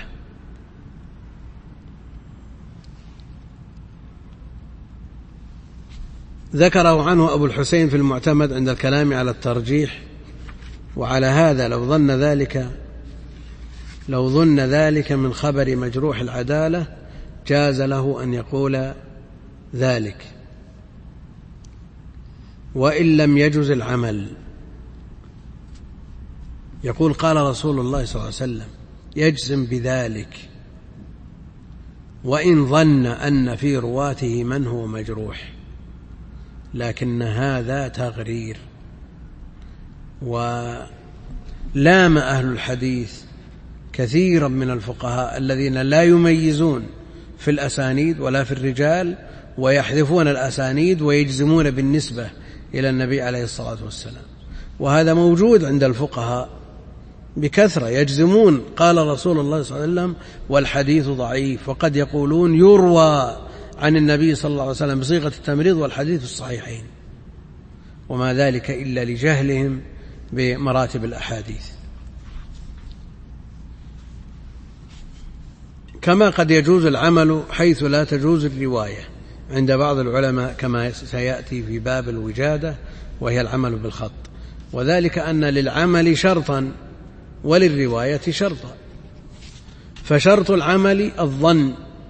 ذكره عنه أبو الحسين في المعتمد عند الكلام على الترجيح. وعلى هذا لو ظن ذلك لو ظن ذلك من خبر مجروح العدالة جاز له أن يقول ذلك، وإن لم يجز العمل. يقول قال رسول الله صلى الله عليه وسلم، يجزم بذلك وإن ظن أن في رواته من هو مجروح، لكن هذا تغرير ولام أهل الحديث كثيرا من الفقهاء الذين لا يميزون في الأسانيد ولا في الرجال، ويحذفون الأسانيد ويجزمون بالنسبة إلى النبي عليه الصلاة والسلام. وهذا موجود عند الفقهاء بكثرة، يجزمون قال رسول الله صلى الله عليه وسلم والحديث ضعيف، وقد يقولون يروى عن النبي صلى الله عليه وسلم بصيغة التمريض والحديث في الصحيحين، وما ذلك إلا لجهلهم بمراتب الأحاديث. كما قد يجوز العمل حيث لا تجوز الرواية عند بعض العلماء كما سيأتي في باب الوجادة، وهي العمل بالخط، وذلك أن للعمل شرطا وللرواية شرطا. فشرط العمل الظن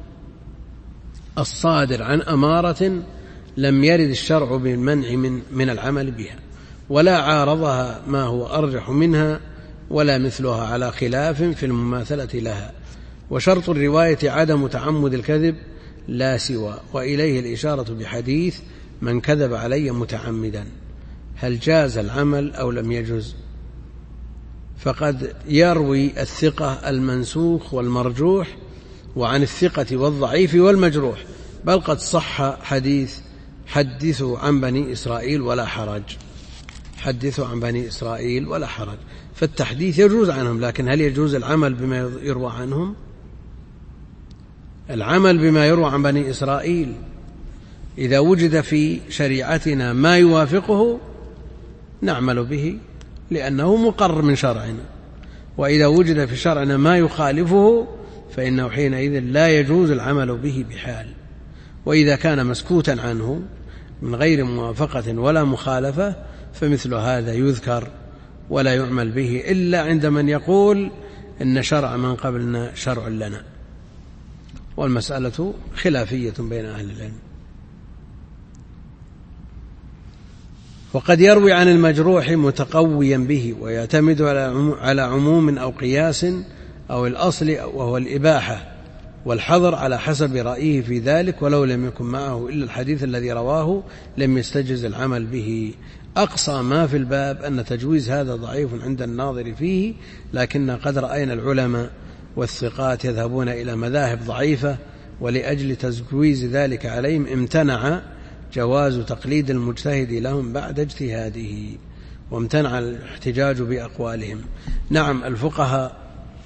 الصادر عن أمارة لم يرد الشرع بالمنع من, من العمل بها، ولا عارضها ما هو أرجح منها ولا مثلها على خلاف في المماثلة لها. وشرط الرواية عدم تعمد الكذب لا سوى، وإليه الإشارة بحديث من كذب علي متعمدا. هل جاز العمل أو لم يجز؟ فقد يروي الثقة المنسوخ والمرجوح، وعن الثقة والضعيف والمجروح، بل قد صح حديث حدثوا عن بني إسرائيل ولا حرج، حدثوا عن بني إسرائيل ولا حرج. فالتحديث يجوز عنهم، لكن هل يجوز العمل بما يروى عنهم؟ العمل بما يروى عن بني إسرائيل إذا وجد في شريعتنا ما يوافقه نعمل به لأنه مقرر من شرعنا، وإذا وجد في شرعنا ما يخالفه فإنه حينئذ لا يجوز العمل به بحال. وإذا كان مسكوتا عنه من غير موافقة ولا مخالفة فمثل هذا يذكر ولا يعمل به إلا عند من يقول إن شرع من قبلنا شرع لنا، والمسألة خلافية بين أهل العلم. وقد يروي عن المجروح متقويا به ويعتمد على عموم أو قياس أو الأصل وهو الإباحة والحظر على حسب رأيه في ذلك، ولو لم يكن معه إلا الحديث الذي رواه لم يستجز العمل به. أقصى ما في الباب أن تجويز هذا ضعيف عند الناظر فيه، لكن قد رأينا العلماء والثقات يذهبون إلى مذاهب ضعيفة، ولأجل تجويز ذلك عليهم امتنع جواز تقليد المجتهد لهم بعد اجتهاده، وامتنع الاحتجاج بأقوالهم. نعم الفقهاء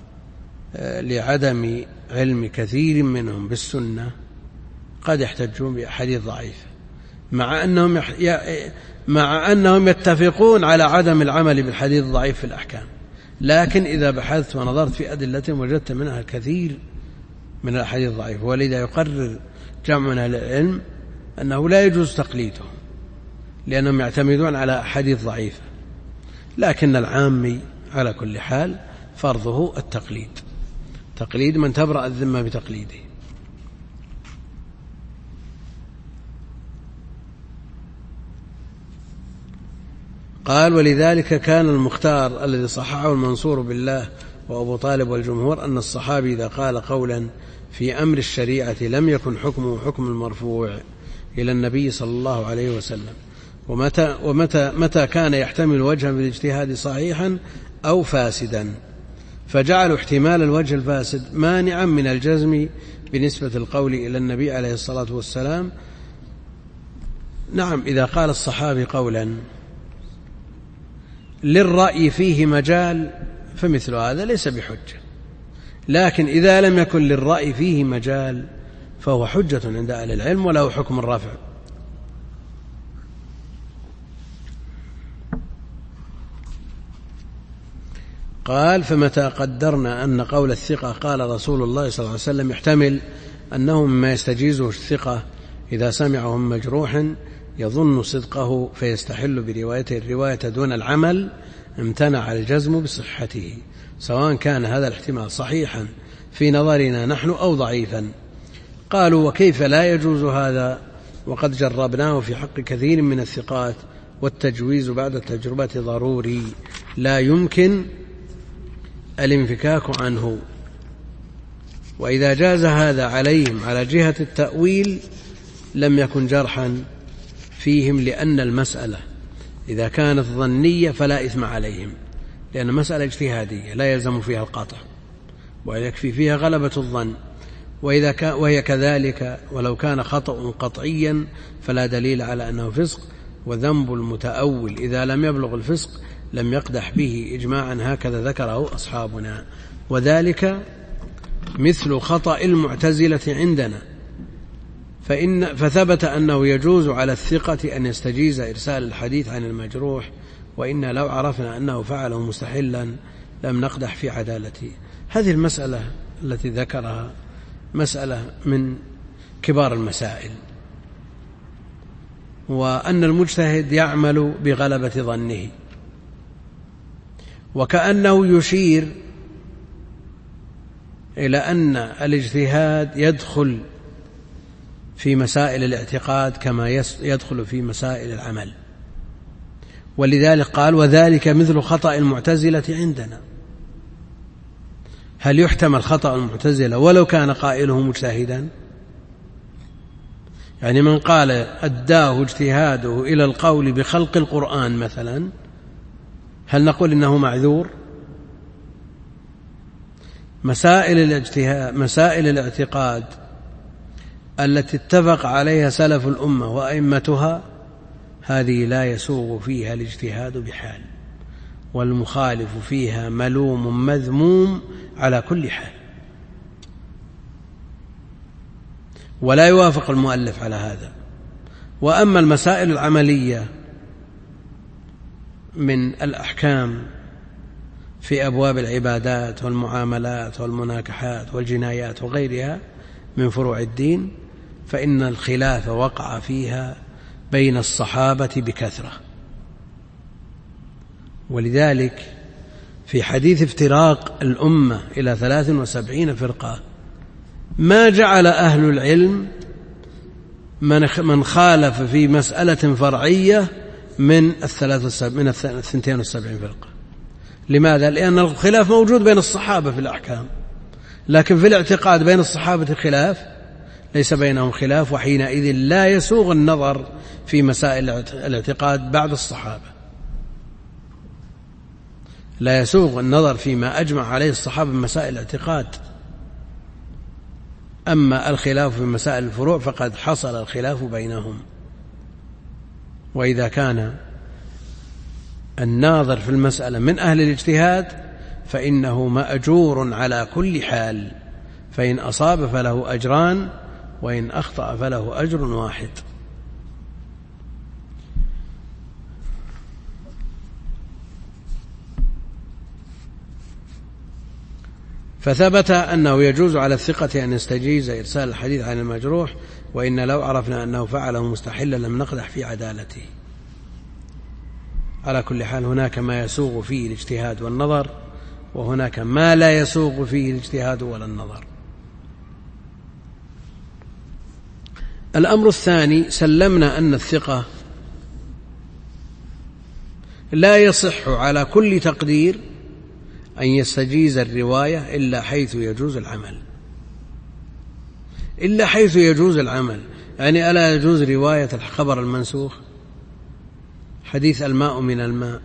لعدم علم كثير منهم بالسنة قد يحتجون بأحاديث ضعيفة، مع أنهم, يح... مع أنهم يتفقون على عدم العمل بالحديث الضعيف في الأحكام، لكن إذا بحثت ونظرت في أدلتهم وجدت منها الكثير من الأحاديث الضعيفة. ولذا يقرر جمع من أهل العلم أنه لا يجوز تقليدهم لأنهم يعتمدون على أحاديث ضعيفة، لكن العامي على كل حال فرضه التقليد، تقليد من تبرأ الذمة بتقليده. قال ولذلك كان المختار الذي صححه المنصور بالله وأبو طالب والجمهور أن الصحابي إذا قال قولا في أمر الشريعة لم يكن حكمه حكم المرفوع إلى النبي صلى الله عليه وسلم، ومتى, ومتى متى كان يحتمل وجها بالاجتهاد صحيحا أو فاسدا، فجعلوا احتمال الوجه الفاسد مانعا من الجزم بنسبة القول إلى النبي عليه الصلاة والسلام. نعم إذا قال الصحابي قولا للرأي فيه مجال فمثل هذا ليس بحجة، لكن إذا لم يكن للرأي فيه مجال فهو حجة عند أهل العلم وله حكم الرفع. قال فمتى قدرنا أن قول الثقة قال رسول الله صلى الله عليه وسلم يحتمل أنه مما يستجيزه الثقة إذا سمعه من مجروح يظن صدقه فيستحل بروايته الرواية دون العمل، امتنع الجزم بصحته، سواء كان هذا الاحتمال صحيحا في نظرنا نحن أو ضعيفا. قالوا وكيف لا يجوز هذا وقد جربناه في حق كثير من الثقات، والتجويز بعد التجربة ضروري لا يمكن الانفكاك عنه. وإذا جاز هذا عليهم على جهة التأويل لم يكن جرحا فيهم، لأن المسألة إذا كانت ظنية فلا إثم عليهم، لأن مسألة اجتهادية لا يلزم فيها القطع ويكفي فيها غلبة الظن. وإذا كان وهي كذلك ولو كان خطأ قطعيا فلا دليل على أنه فسق. وذنب المتأول إذا لم يبلغ الفسق لم يقدح به إجماعا، هكذا ذكره أصحابنا. وذلك مثل خطأ المعتزلة عندنا، فإن فثبت أنه يجوز على الثقة أن يستجيز إرسال الحديث عن المجروح، وإنا لو عرفنا أنه فعله مستحلا لم نقدح في عدالته. هذه المسألة التي ذكرها مسألة من كبار المسائل، وأن المجتهد يعمل بغلبة ظنه، وكأنه يشير إلى أن الاجتهاد يدخل في مسائل الاعتقاد كما يدخل في مسائل العمل. ولذلك قال وذلك مثل خطأ المعتزلة عندنا. هل يحتمل خطأ المعتزلة ولو كان قائله مجتهدا؟ يعني من قال أداه اجتهاده إلى القول بخلق القرآن مثلا، هل نقول إنه معذور؟ مسائل الاجتهاد مسائل الاعتقاد التي اتفق عليها سلف الأمة وأئمتها هذه لا يسوغ فيها الاجتهاد بحال، والمخالف فيها ملوم مذموم على كل حال، ولا يوافق المؤلف على هذا. وأما المسائل العملية من الأحكام في أبواب العبادات والمعاملات والمناكحات والجنايات وغيرها من فروع الدين فإن الخلاف وقع فيها بين الصحابة بكثرة. ولذلك في حديث افتراق الأمة إلى ثلاث وسبعين فرقة ما جعل أهل العلم من خالف في مسألة فرعية من الثنتين والسبعين فرقة. لماذا؟ لأن الخلاف موجود بين الصحابة في الأحكام، لكن في الاعتقاد بين الصحابة خلاف ليس بينهم خلاف، وحينئذ لا يسوغ النظر في مسائل الاعتقاد بعد الصحابة، لا يسوغ النظر فيما أجمع عليه الصحابة من مسائل الاعتقاد. أما الخلاف في مسائل الفروع فقد حصل الخلاف بينهم. وإذا كان الناظر في المسألة من أهل الاجتهاد فإنه مأجور على كل حال، فإن أصاب فله أجران وإن أخطأ فله أجر واحد. فثبت أنه يجوز على الثقة أن يستجيز إرسال الحديث عن المجروح، وإن لو عرفنا أنه فعله مستحلا لم نقدح في عدالته. على كل حال هناك ما يسوغ فيه الاجتهاد والنظر، وهناك ما لا يسوغ فيه الاجتهاد ولا النظر. الأمر الثاني سلمنا أن الثقة لا يصح على كل تقدير أن يستجيز الرواية إلا حيث يجوز العمل، إلا حيث يجوز العمل. يعني ألا يجوز رواية الخبر المنسوخ؟ حديث الماء من الماء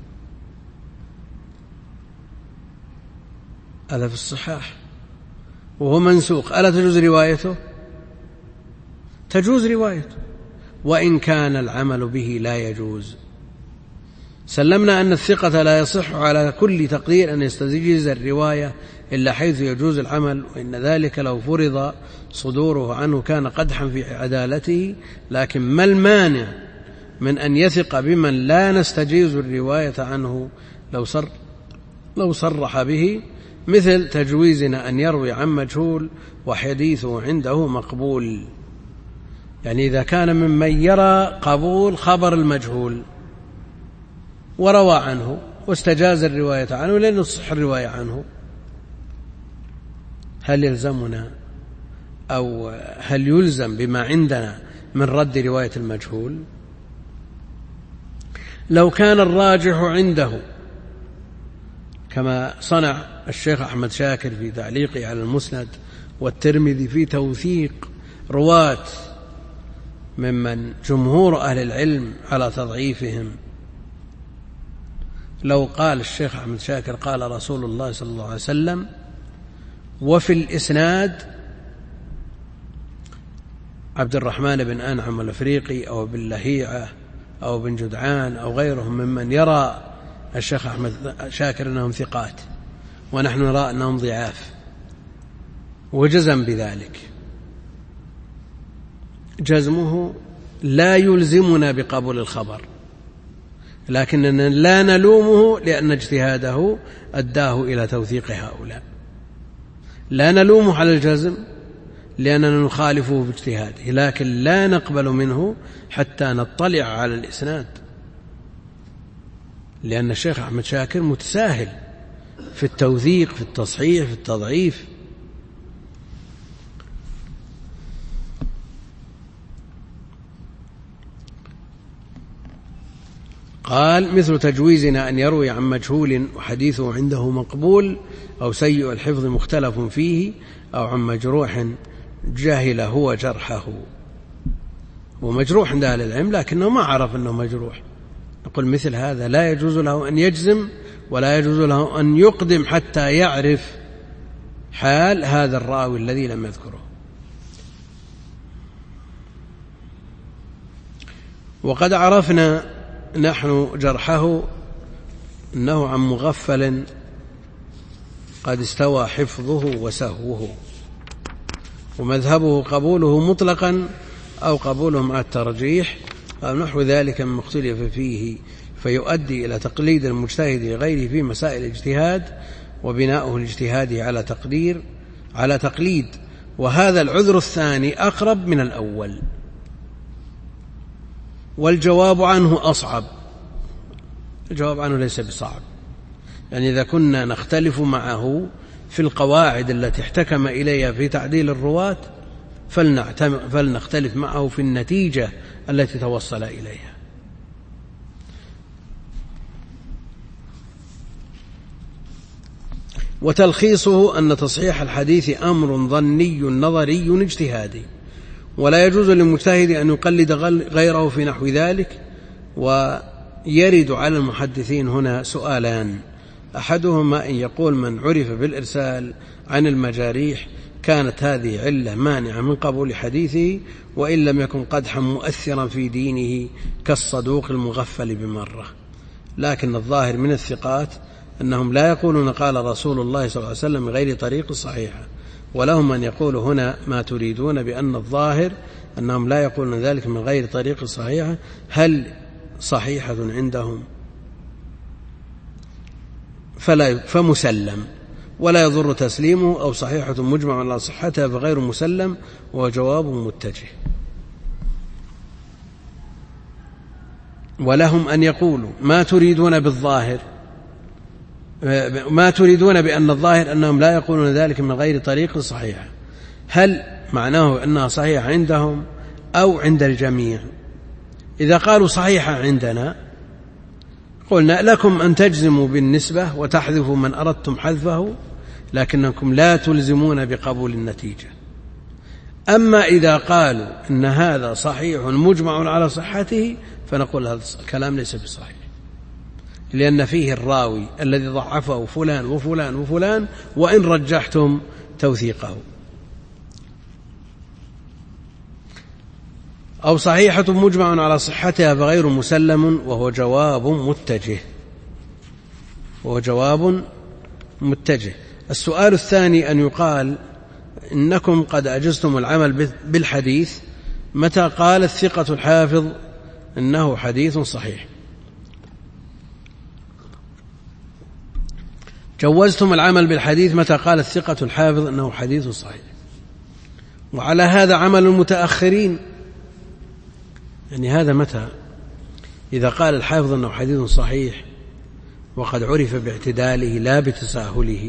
هذا في الصحاح وهو منسوخ، ألا تجوز روايته؟ تجوز روايته وإن كان العمل به لا يجوز. سلمنا أن الثقة لا يصح على كل تقدير أن يستجيز الرواية إلا حيث يجوز العمل، وإن ذلك لو فرض صدوره عنه كان قدحا في عدالته. لكن ما المانع من أن يثق بمن لا نستجيز الرواية عنه لو صر لو صرح به، مثل تجويزنا أن يروي عن مجهول وحديثه عنده مقبول. يعني إذا كان ممن يرى قبول خبر المجهول وروى عنه واستجاز الرواية عنه لن يصح الرواية عنه، هل يلزمنا أو هل يلزم بما عندنا من رد رواية المجهول؟ لو كان الراجح عنده كما صنع الشيخ أحمد شاكر في تعليقه على المسند والترمذي في توثيق رواة ممن جمهور أهل العلم على تضعيفهم لو قال الشيخ أحمد شاكر قال رسول الله صلى الله عليه وسلم وفي الإسناد عبد الرحمن بن أنعم الأفريقي أو بن لهيعة أو بن جدعان أو غيرهم ممن يرى الشيخ أحمد شاكر أنهم ثقات ونحن نرى أنهم ضعاف وجزم بذلك، جزمه لا يلزمنا بقبول الخبر، لكننا لا نلومه لأن اجتهاده أداه إلى توثيق هؤلاء، لا نلومه على الجزم لأننا نخالفه باجتهاده، لكن لا نقبل منه حتى نطلع على الإسناد، لأن الشيخ أحمد شاكر متساهل في التوثيق في التصحيح في التضعيف. قال مثل تجويزنا أن يروي عن مجهول وحديثه عنده مقبول أو سيء الحفظ مختلف فيه أو عن مجروح جاهل هو جرحه، ومجروح عند أهل العلم لكنه ما عرف أنه مجروح، نقول مثل هذا لا يجوز له أن يجزم ولا يجوز له أن يقدم حتى يعرف حال هذا الراوي الذي لم يذكره. وقد عرفنا نحن جرحه أنه عن مغفل قد استوى حفظه وسهوه، ومذهبه قبوله مطلقا أو قبوله مع الترجيح أو نحو ذلك مما اختلف فيه، فيؤدي إلى تقليد المجتهد لغيره في مسائل الاجتهاد وبناؤه الاجتهادي على تقدير على تقليد، وهذا العذر الثاني أقرب من الأول، والجواب عنه أصعب. الجواب عنه ليس بصعب، يعني إذا كنا نختلف معه في القواعد التي احتكم إليها في تعديل الرواة فلنختلف معه في النتيجة التي توصل إليها. وتلخيصه أن تصحيح الحديث أمر ظني نظري اجتهادي، ولا يجوز للمجتهد أن يقلد غيره في نحو ذلك. ويرد على المحدثين هنا سؤالان، أحدهما أن يقول من عرف بالإرسال عن المجاريح كانت هذه علة مانعة من قبول حديثه وإن لم يكن قدحا مؤثرا في دينه كالصدوق المغفل بمرة، لكن الظاهر من الثقات أنهم لا يقولون قال رسول الله صلى الله عليه وسلم غير طريق صحيحة، ولهم من يقول هنا ما تريدون بأن الظاهر أنهم لا يقولون ذلك من غير طريق صحيحة، هل صحيحة عندهم؟ فلا فمسلم ولا يضر تسليمه، أو صحيحة مجمع على صحتها فغير مسلم، وجواب متجه. ولهم أن يقولوا ما تريدون بالظاهر ما تريدون بأن الظاهر أنهم لا يقولون ذلك من غير طريق صحيحة، هل معناه أنها صحيحة عندهم أو عند الجميع؟ إذا قالوا صحيحة عندنا قلنا لكم أن تجزموا بالنسبة وتحذفوا من أردتم حذفه، لكنكم لا تلزمون بقبول النتيجة. أما إذا قالوا إن هذا صحيح مجمع على صحته فنقول هذا الكلام ليس بصحيح، لأن فيه الراوي الذي ضعفه فلان وفلان وفلان وإن رجحتم توثيقه. أو صحيحة مجمع على صحتها فغير مسلم، وهو جواب متجه وهو جواب متجه. السؤال الثاني أن يقال إنكم قد أجزتم العمل بالحديث متى قال الثقة الحافظ إنه حديث صحيح؟ جوزتم العمل بالحديث متى قال الثقة الحافظ إنه حديث صحيح، وعلى هذا عمل المتأخرين، يعني هذا متى؟ إذا قال الحافظ أنه حديث صحيح وقد عرف باعتداله لا بتساهله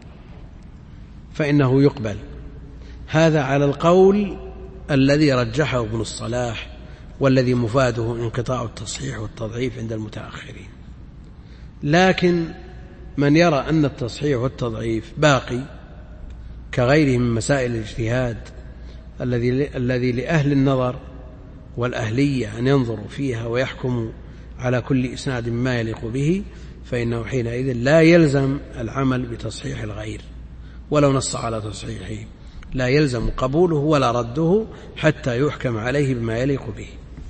فإنه يقبل. هذا على القول الذي رجحه ابن الصلاح والذي مفاده انقطاع التصحيح والتضعيف عند المتأخرين. لكن من يرى أن التصحيح والتضعيف باقي كغيره من مسائل الاجتهاد الذي الذي لأهل النظر والأهلية أن ينظروا فيها ويحكموا على كل إسناد ما يليق به، فإنه حينئذ لا يلزم العمل بتصحيح الغير ولو نص على تصحيحه، لا يلزم قبوله ولا رده حتى يحكم عليه بما يليق به.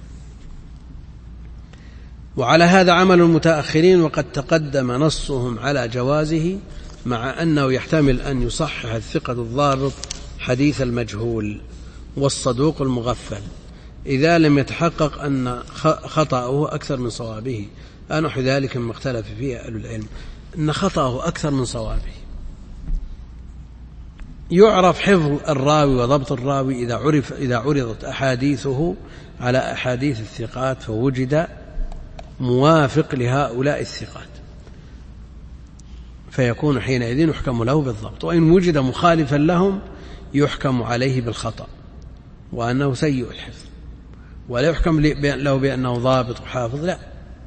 وعلى هذا عمل المتأخرين، وقد تقدم نصهم على جوازه، مع أنه يحتمل أن يصحح الثقة الضابط حديث المجهول والصدوق المغفل إذا لم يتحقق أن خطأه أكثر من صوابه، أنحو ذلك مما اختلف فيه أهل العلم، أن خطأه أكثر من صوابه. يعرف حفظ الراوي وضبط الراوي إذا عرف إذا عرضت أحاديثه على أحاديث الثقات فوجد موافق لهؤلاء الثقات، فيكون حينئذ يحكم له بالضبط، وإن وجد مخالفا لهم يحكم عليه بالخطأ وأنه سيء الحفظ، ولا يحكم له بأنه ضابط وحافظ، لا.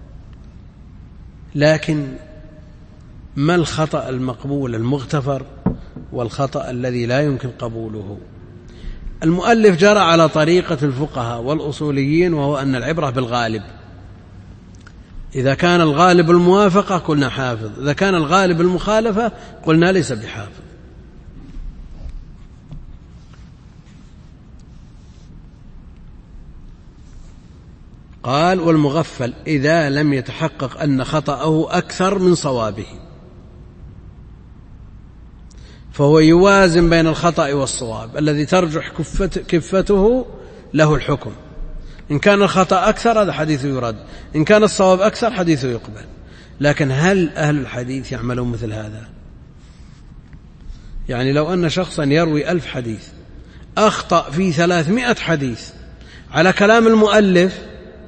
لكن ما الخطأ المقبول المغتفر والخطأ الذي لا يمكن قبوله؟ المؤلف جرى على طريقة الفقهاء والأصوليين، وهو أن العبرة بالغالب. إذا كان الغالب الموافقة قلنا حافظ، إذا كان الغالب المخالفة قلنا ليس بحافظ. قال: والمغفل إذا لم يتحقق أن خطأه أكثر من صوابه، فهو يوازن بين الخطأ والصواب الذي ترجح كفته له الحكم. إن كان الخطأ أكثر هذا حديث يرد، إن كان الصواب أكثر حديث يقبل. لكن هل أهل الحديث يعملون مثل هذا؟ يعني لو أن شخصا يروي ألف حديث أخطأ في ثلاثمائة حديث على كلام المؤلف،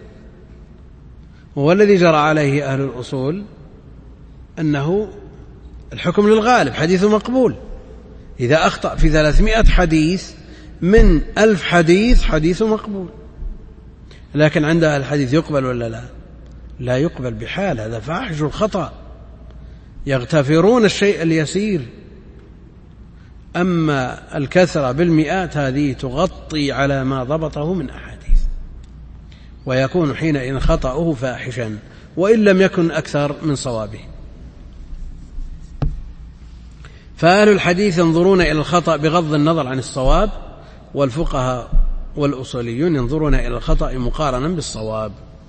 هو الذي جرى عليه أهل الأصول أنه الحكم للغالب، حديث مقبول. إذا أخطأ في ثلاثمائة حديث من ألف حديث حديث مقبول. لكن عند أهل الحديث يقبل ولا لا؟ لا يقبل بحال، هذا فاحش الخطأ، يغتفرون الشيء اليسير. أما الكثرة بالمئات هذه تغطي على ما ضبطه من أحاديث، ويكون حينئذ خطأه فاحشا وإن لم يكن أكثر من صوابه. فأهل الحديث ينظرون إلى الخطأ بغض النظر عن الصواب، والفقهاء والأصوليون ينظرون إلى الخطأ مقارنا بالصواب.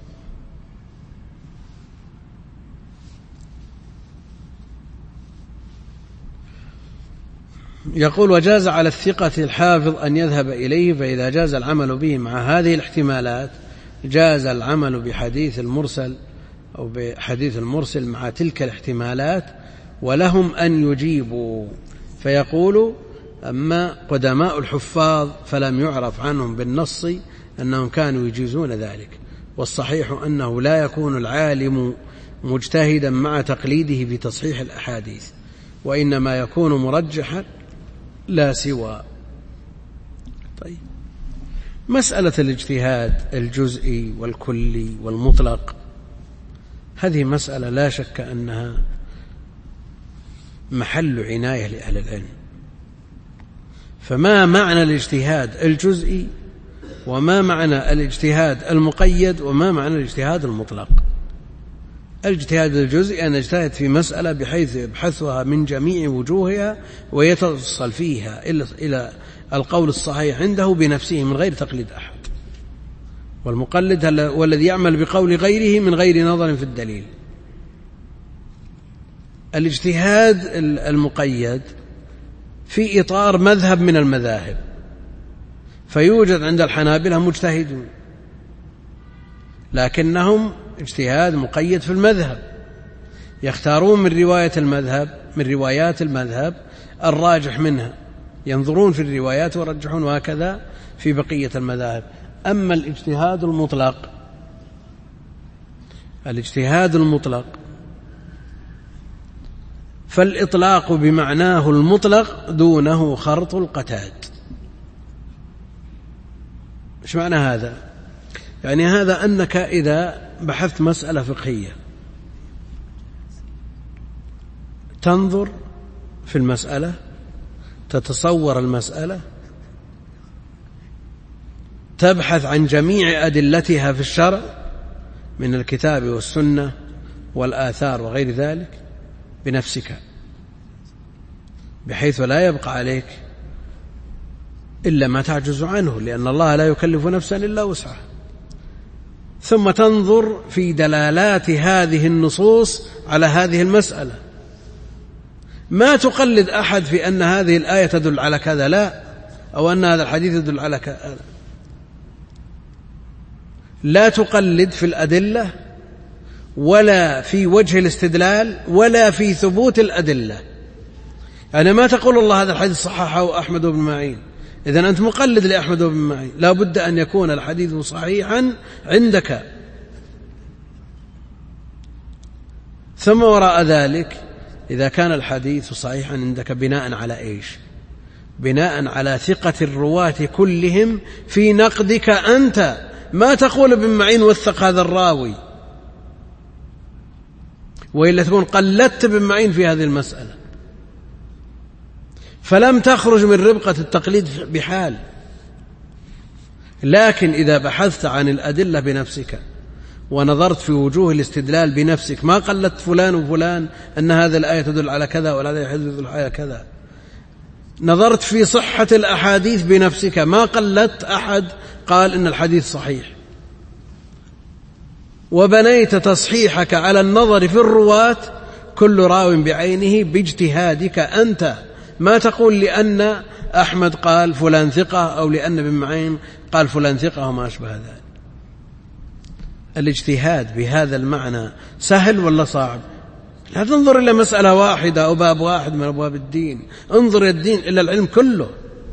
يقول: وجاز على الثقة الحافظ أن يذهب إليه، فإذا جاز العمل به مع هذه الاحتمالات جاز العمل بحديث المرسل أو بحديث المرسل مع تلك الاحتمالات، ولهم أن يجيبوا. فيقول: أما قدماء الحفاظ فلم يعرف عنهم بالنص أنهم كانوا يجيزون ذلك، والصحيح أنه لا يكون العالم مجتهدا مع تقليده في تصحيح الأحاديث، وإنما يكون مرجحا لا سوى. طيب، مسألة الاجتهاد الجزئي والكلي والمطلق هذه مسألة لا شك أنها محل عناية لأهل العلم. فما معنى الاجتهاد الجزئي، وما معنى الاجتهاد المقيد، وما معنى الاجتهاد المطلق؟ الاجتهاد الجزئي أن يجتهد في مسألة بحيث يبحثها من جميع وجوهها ويتصل فيها إلى القول الصحيح عنده بنفسه من غير تقليد أحد، والمقلد هو الذي يعمل بقول غيره من غير نظر في الدليل. الاجتهاد المقيد في إطار مذهب من المذاهب، فيوجد عند الحنابلة مجتهدون لكنهم اجتهاد مقيد في المذهب، يختارون من رواية المذهب من روايات المذهب الراجح منها، ينظرون في الروايات ويرجحون، وهكذا في بقية المذاهب. أما الاجتهاد المطلق الاجتهاد المطلق فالإطلاق بمعناه المطلق دونه خرط القتاد. إيش معنى هذا؟ يعني هذا أنك إذا بحثت مسألة فقهية تنظر في المسألة، تتصور المسألة، تبحث عن جميع أدلتها في الشرع من الكتاب والسنة والآثار وغير ذلك بنفسك، بحيث لا يبقى عليك إلا ما تعجز عنه، لأن الله لا يكلف نفسا إلا وسعها. ثم تنظر في دلالات هذه النصوص على هذه المسألة، ما تقلد أحد في أن هذه الآية تدل على كذا، لا، أو أن هذا الحديث يدل على كذا، لا تقلد في الأدلة ولا في وجه الاستدلال ولا في ثبوت الأدلة. يعني ما تقول الله هذا الحديث صححه أحمد بن معين، إذن أنت مقلد لأحمد بن معين، لا بد أن يكون الحديث صحيحا عندك. ثم وراء ذلك إذا كان الحديث صحيحا عندك بناء على إيش؟ بناء على ثقة الرواة كلهم في نقدك أنت، ما تقول ابن معين وثق هذا الراوي، وإلا تكون قلدت ابن معين في هذه المسألة، فلم تخرج من ربقة التقليد بحال. لكن إذا بحثت عن الأدلة بنفسك ونظرت في وجوه الاستدلال بنفسك، ما قلدت فلان وفلان أن هذا الآية تدل على كذا ولا هذا الحديث تدل على كذا، نظرت في صحة الأحاديث بنفسك، ما قلدت أحد قال إن الحديث صحيح، وبنيت تصحيحك على النظر في الرواة كل راو بعينه باجتهادك أنت، ما تقول لأن أحمد قال فلان ثقة أو لأن ابن معين قال فلان ثقة وما أشبه ذلك. الاجتهاد بهذا المعنى سهل ولا صعب؟ لا تنظر إلى مسألة واحدة أو باب واحد من أبواب الدين، انظر الدين إلى العلم كله.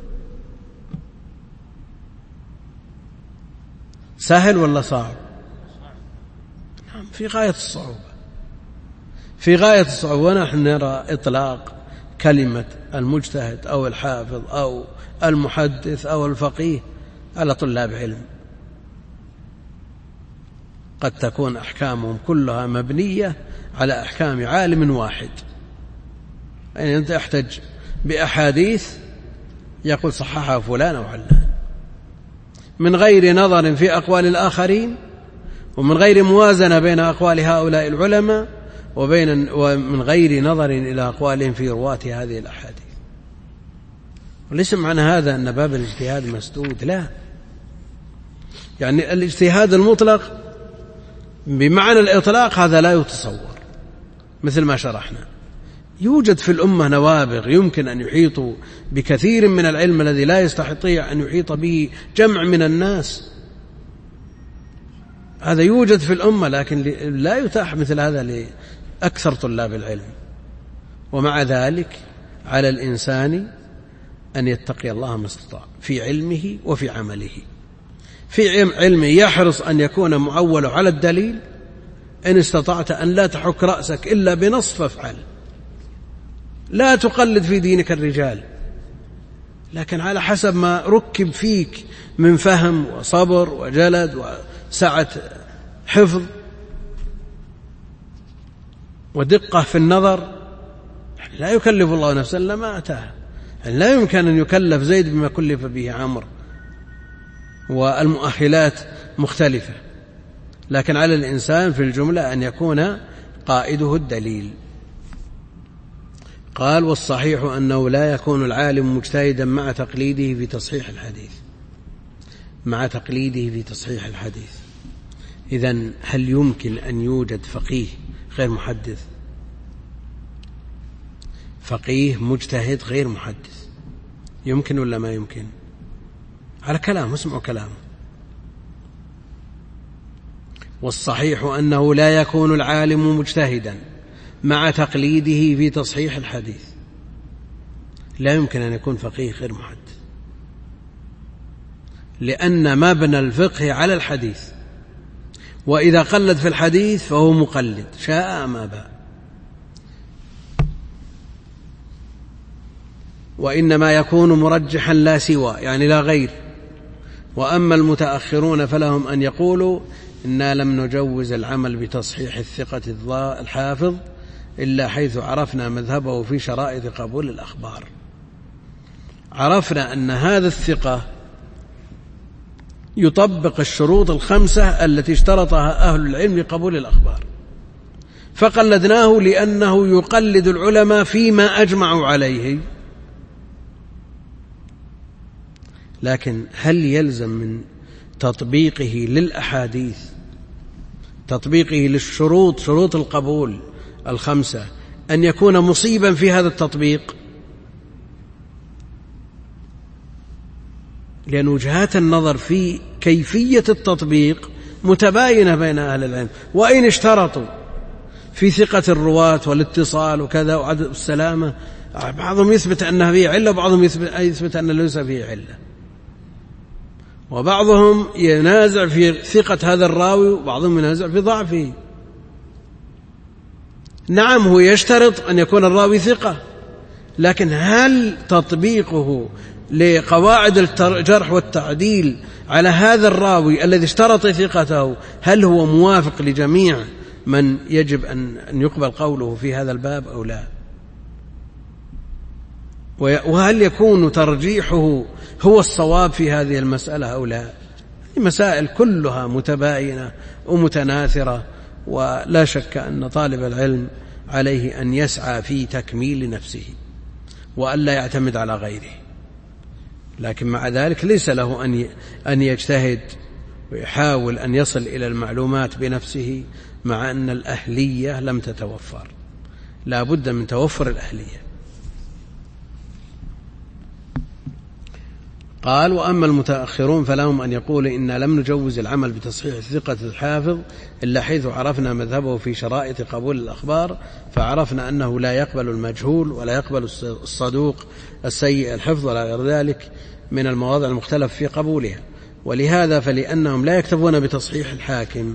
سهل ولا صعب؟ نعم، في غاية الصعوبة، في غاية الصعوبة. ونحن نرى إطلاق كلمة المجتهد أو الحافظ أو المحدث أو الفقيه على طلاب علم، قد تكون أحكامهم كلها مبنية على أحكام عالم واحد. يعني أنت أحتج بأحاديث يقول صححها فلان أو علان، من غير نظر في أقوال الآخرين، ومن غير موازنة بين أقوال هؤلاء العلماء وبين ومن غير نظر إلى أقوالهم في رواة هذه الأحاديث. وليس معنى هذا أن باب الاجتهاد مسدود، لا، يعني الاجتهاد المطلق بمعنى الإطلاق هذا لا يتصور، مثل ما شرحنا. يوجد في الأمة نوابغ يمكن أن يحيطوا بكثير من العلم الذي لا يستطيع أن يحيط به جمع من الناس، هذا يوجد في الأمة، لكن لا يتاح مثل هذا لأكثر طلاب العلم. ومع ذلك على الإنسان أن يتقي الله ما استطاع في علمه وفي عمله. في علمه يحرص أن يكون معوله على الدليل، إن استطعت أن لا تحك رأسك إلا بنص فافعل، لا تقلد في دينك الرجال، لكن على حسب ما ركب فيك من فهم وصبر وجلد وسعة حفظ ودقة في النظر. لا يكلف الله نفسا إلا ما أتاها، لا يمكن أن يكلف زيد بما كلف به عمرو، والمؤهلات مختلفة، لكن على الإنسان في الجملة أن يكون قائده الدليل. قال: والصحيح أنه لا يكون العالم مجتهدا مع تقليده في تصحيح الحديث مع تقليده في تصحيح الحديث. إذن هل يمكن أن يوجد فقيه غير محدث؟ فقيه مجتهد غير محدث يمكن ولا ما يمكن؟ على كلام، اسمعوا كلامه. والصحيح أنه لا يكون العالم مجتهدا مع تقليده في تصحيح الحديث. لا يمكن أن يكون فقيه غير محدث، لأن مبنى الفقه على الحديث، وإذا قلد في الحديث فهو مقلد شاء أم أبى. وإنما يكون مرجحا لا سوى، يعني لا غير. وأما المتأخرون فلهم أن يقولوا: إنا لم نجوز العمل بتصحيح الثقة الحافظ إلا حيث عرفنا مذهبه في شرائط قبول الأخبار. عرفنا أن هذا الثقة يطبق الشروط الخمسة التي اشترطها أهل العلم لقبول الأخبار، فقلدناه لأنه يقلد العلماء فيما أجمعوا عليه. لكن هل يلزم من تطبيقه للأحاديث، تطبيقه للشروط، شروط القبول الخمسة، أن يكون مصيبا في هذا التطبيق؟ لأن وجهات النظر في كيفية التطبيق متباينة بين أهل العلم، وإن اشترطوا في ثقة الرواة والاتصال وكذا وعدم السلامة، بعضهم يثبت أنها فيه علة وبعضهم يثبت أن ليس فيه علة، وبعضهم ينازع في ثقة هذا الراوي وبعضهم ينازع في ضعفه. نعم هو يشترط أن يكون الراوي ثقة، لكن هل تطبيقه لقواعد الجرح والتعديل على هذا الراوي الذي اشترط ثقته هل هو موافق لجميع من يجب أن يقبل قوله في هذا الباب أو لا؟ وهل يكون ترجيحه هو الصواب في هذه المسألة أو لا؟ المسائل كلها متباينة ومتناثرة، ولا شك أن طالب العلم عليه أن يسعى في تكميل نفسه وألا يعتمد على غيره، لكن مع ذلك ليس له أن يجتهد ويحاول أن يصل إلى المعلومات بنفسه، مع أن الأهلية لم تتوفر، لا بد من توفر الأهلية. قال: وأما المتأخرون فلهم أن يقول إنا لم نجوز العمل بتصحيح ثقة الحافظ إلا حيث عرفنا مذهبه في شرائط قبول الأخبار، فعرفنا أنه لا يقبل المجهول ولا يقبل الصدوق السيء الحفظ ولا غير ذلك من المواضع المختلف في قبولها. ولهذا فلأنهم لا يكتفون بتصحيح الحاكم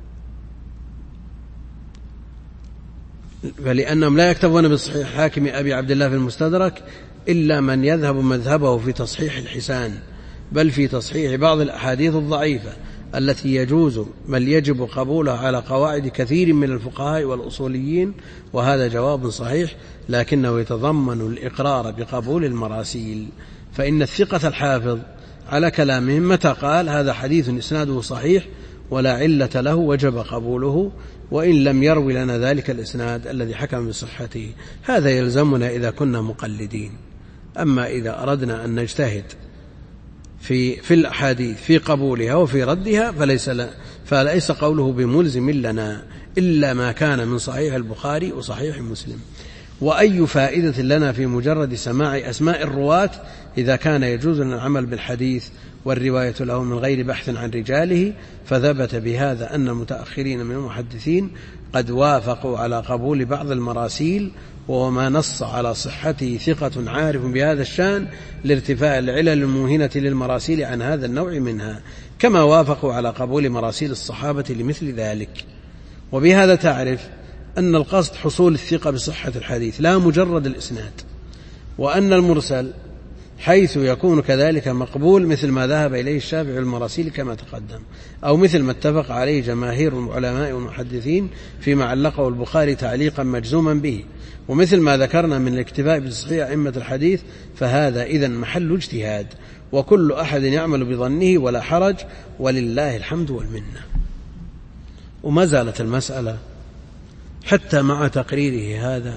فلأنهم لا يكتفون بتصحيح الحاكم أبي عبد الله في المستدرك إلا من يذهب مذهبه في تصحيح الحسان، بل في تصحيح بعض الأحاديث الضعيفة التي يجوز بل يجب قبولها على قواعد كثير من الفقهاء والأصوليين، وهذا جواب صحيح، لكنه يتضمن الإقرار بقبول المراسيل. فإن الثقة الحافظ على كلامهم متى قال هذا حديث إسناده صحيح ولا علة له وجب قبوله، وإن لم يروي لنا ذلك الإسناد الذي حكم بصحته. هذا يلزمنا إذا كنا مقلدين. أما إذا أردنا أن نجتهد في, في الأحاديث في قبولها وفي ردها فليس, فليس قوله بملزم لنا إلا ما كان من صحيح البخاري وصحيح مسلم. وأي فائدة لنا في مجرد سماع أسماء الرواة إذا كان يجوز لنا العمل بالحديث والرواية له من غير بحث عن رجاله؟ فثبت بهذا أن المتأخرين من المحدثين قد وافقوا على قبول بعض المراسيل، وما نص على صحته ثقة عارف بهذا الشأن لارتفاع العلل الموهنة للمراسيل عن هذا النوع منها، كما وافقوا على قبول مراسيل الصحابة لمثل ذلك. وبهذا تعرف أن القصد حصول الثقة بصحة الحديث لا مجرد الإسناد، وأن المرسل حيث يكون كذلك مقبول مثل ما ذهب إليه الشافعي المراسيل كما تقدم، أو مثل ما اتفق عليه جماهير العلماء والمحدثين فيما علقه البخاري تعليقا مجزوما به، ومثل ما ذكرنا من الاكتفاء بتصحيح أئمة الحديث، فهذا إذن محل اجتهاد، وكل أحد يعمل بظنه ولا حرج، ولله الحمد والمنة. وما زالت المسألة حتى مع تقريره هذا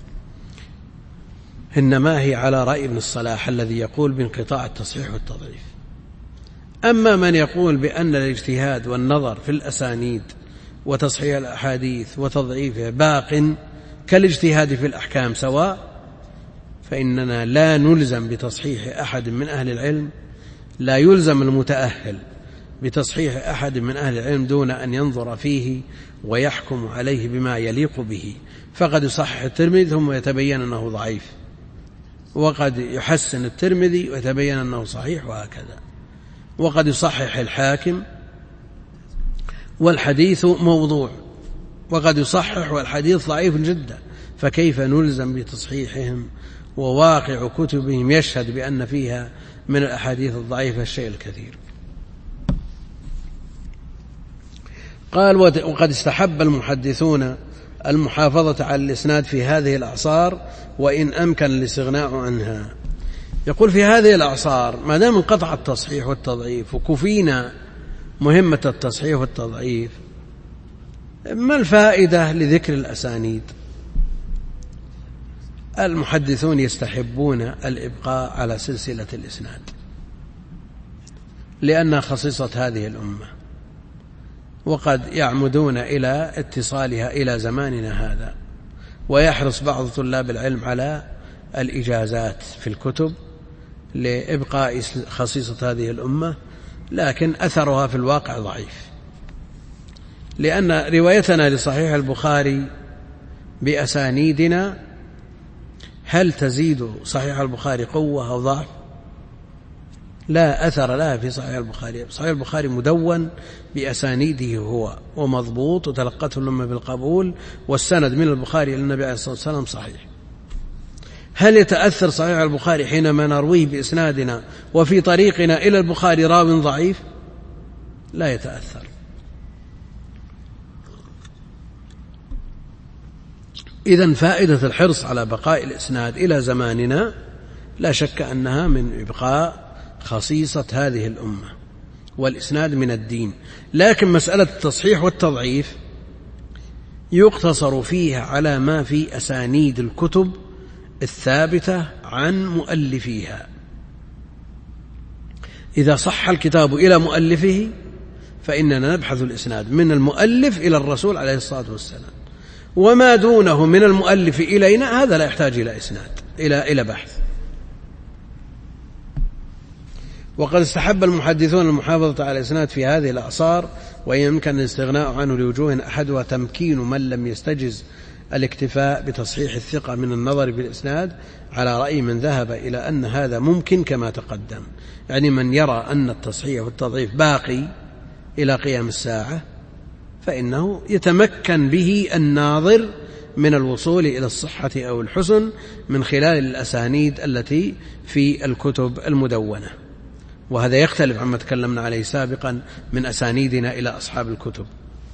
إنما هي على رأي ابن الصلاح الذي يقول بانقطاع التصحيح والتضعيف. أما من يقول بأن الاجتهاد والنظر في الأسانيد وتصحيح الأحاديث وتضعيفها باق كالاجتهاد في الأحكام سواء، فإننا لا نلزم بتصحيح أحد من أهل العلم، لا يلزم المتأهل بتصحيح أحد من أهل العلم دون أن ينظر فيه ويحكم عليه بما يليق به. فقد يصحح الترمذي ثم يتبين أنه ضعيف، وقد يحسن الترمذي ويتبين أنه صحيح، وهكذا. وقد يصحح الحاكم والحديث موضوع، وقد يصحح والحديث ضعيف جدا، فكيف نلزم بتصحيحهم وواقع كتبهم يشهد بأن فيها من الأحاديث الضعيفة الشيء الكثير. قال: وقد استحب المحدثون المحافظة على الإسناد في هذه الأعصار وإن أمكن الاستغناء عنها. يقول في هذه الأعصار ما دام انقطع التصحيح والتضعيف وكفينا مهمة التصحيح والتضعيف، ما الفائدة لذكر الأسانيد؟ المحدثون يستحبون الإبقاء على سلسلة الإسناد لأنها خصيصة هذه الأمة، وقد يعمدون إلى اتصالها إلى زماننا هذا، ويحرص بعض طلاب العلم على الإجازات في الكتب لإبقاء خصيصة هذه الأمة، لكن أثرها في الواقع ضعيف، لأن روايتنا لصحيح البخاري بأسانيدنا هل تزيد صحيح البخاري قوة أو ضعف؟ لا أثر لها في صحيح البخاري. صحيح البخاري مدون بأسانيده هو ومضبوط وتلقته الأمة بالقبول، والسند من البخاري إلى النبي عليه الصلاة والسلام صحيح. هل يتأثر صحيح البخاري حينما نرويه بإسنادنا وفي طريقنا إلى البخاري راو ضعيف؟ لا يتأثر. إذن فائدة الحرص على بقاء الإسناد إلى زماننا لا شك أنها من إبقاء خصيصة هذه الأمة، والإسناد من الدين. لكن مسألة التصحيح والتضعيف يقتصر فيها على ما في أسانيد الكتب الثابتة عن مؤلفيها. إذا صح الكتاب إلى مؤلفه فإننا نبحث الإسناد من المؤلف إلى الرسول عليه الصلاة والسلام، وما دونه من المؤلف إلينا هذا لا يحتاج إلى إسناد إلى إلى بحث. وقد استحب المحدثون المحافظة على الإسناد في هذه الأعصار، ويمكن الاستغناء عنه لوجوه أحدها تمكين من لم يستجز الاكتفاء بتصحيح الثقة من النظر بالإسناد، على رأي من ذهب إلى أن هذا ممكن كما تقدم، يعني من يرى أن التصحيح والتضعيف باقي إلى قيام الساعة فإنه يتمكن به الناظر من الوصول إلى الصحة أو الحسن من خلال الأسانيد التي في الكتب المدونة، وهذا يختلف عما تكلمنا عليه سابقا من أسانيدنا إلى أصحاب الكتب.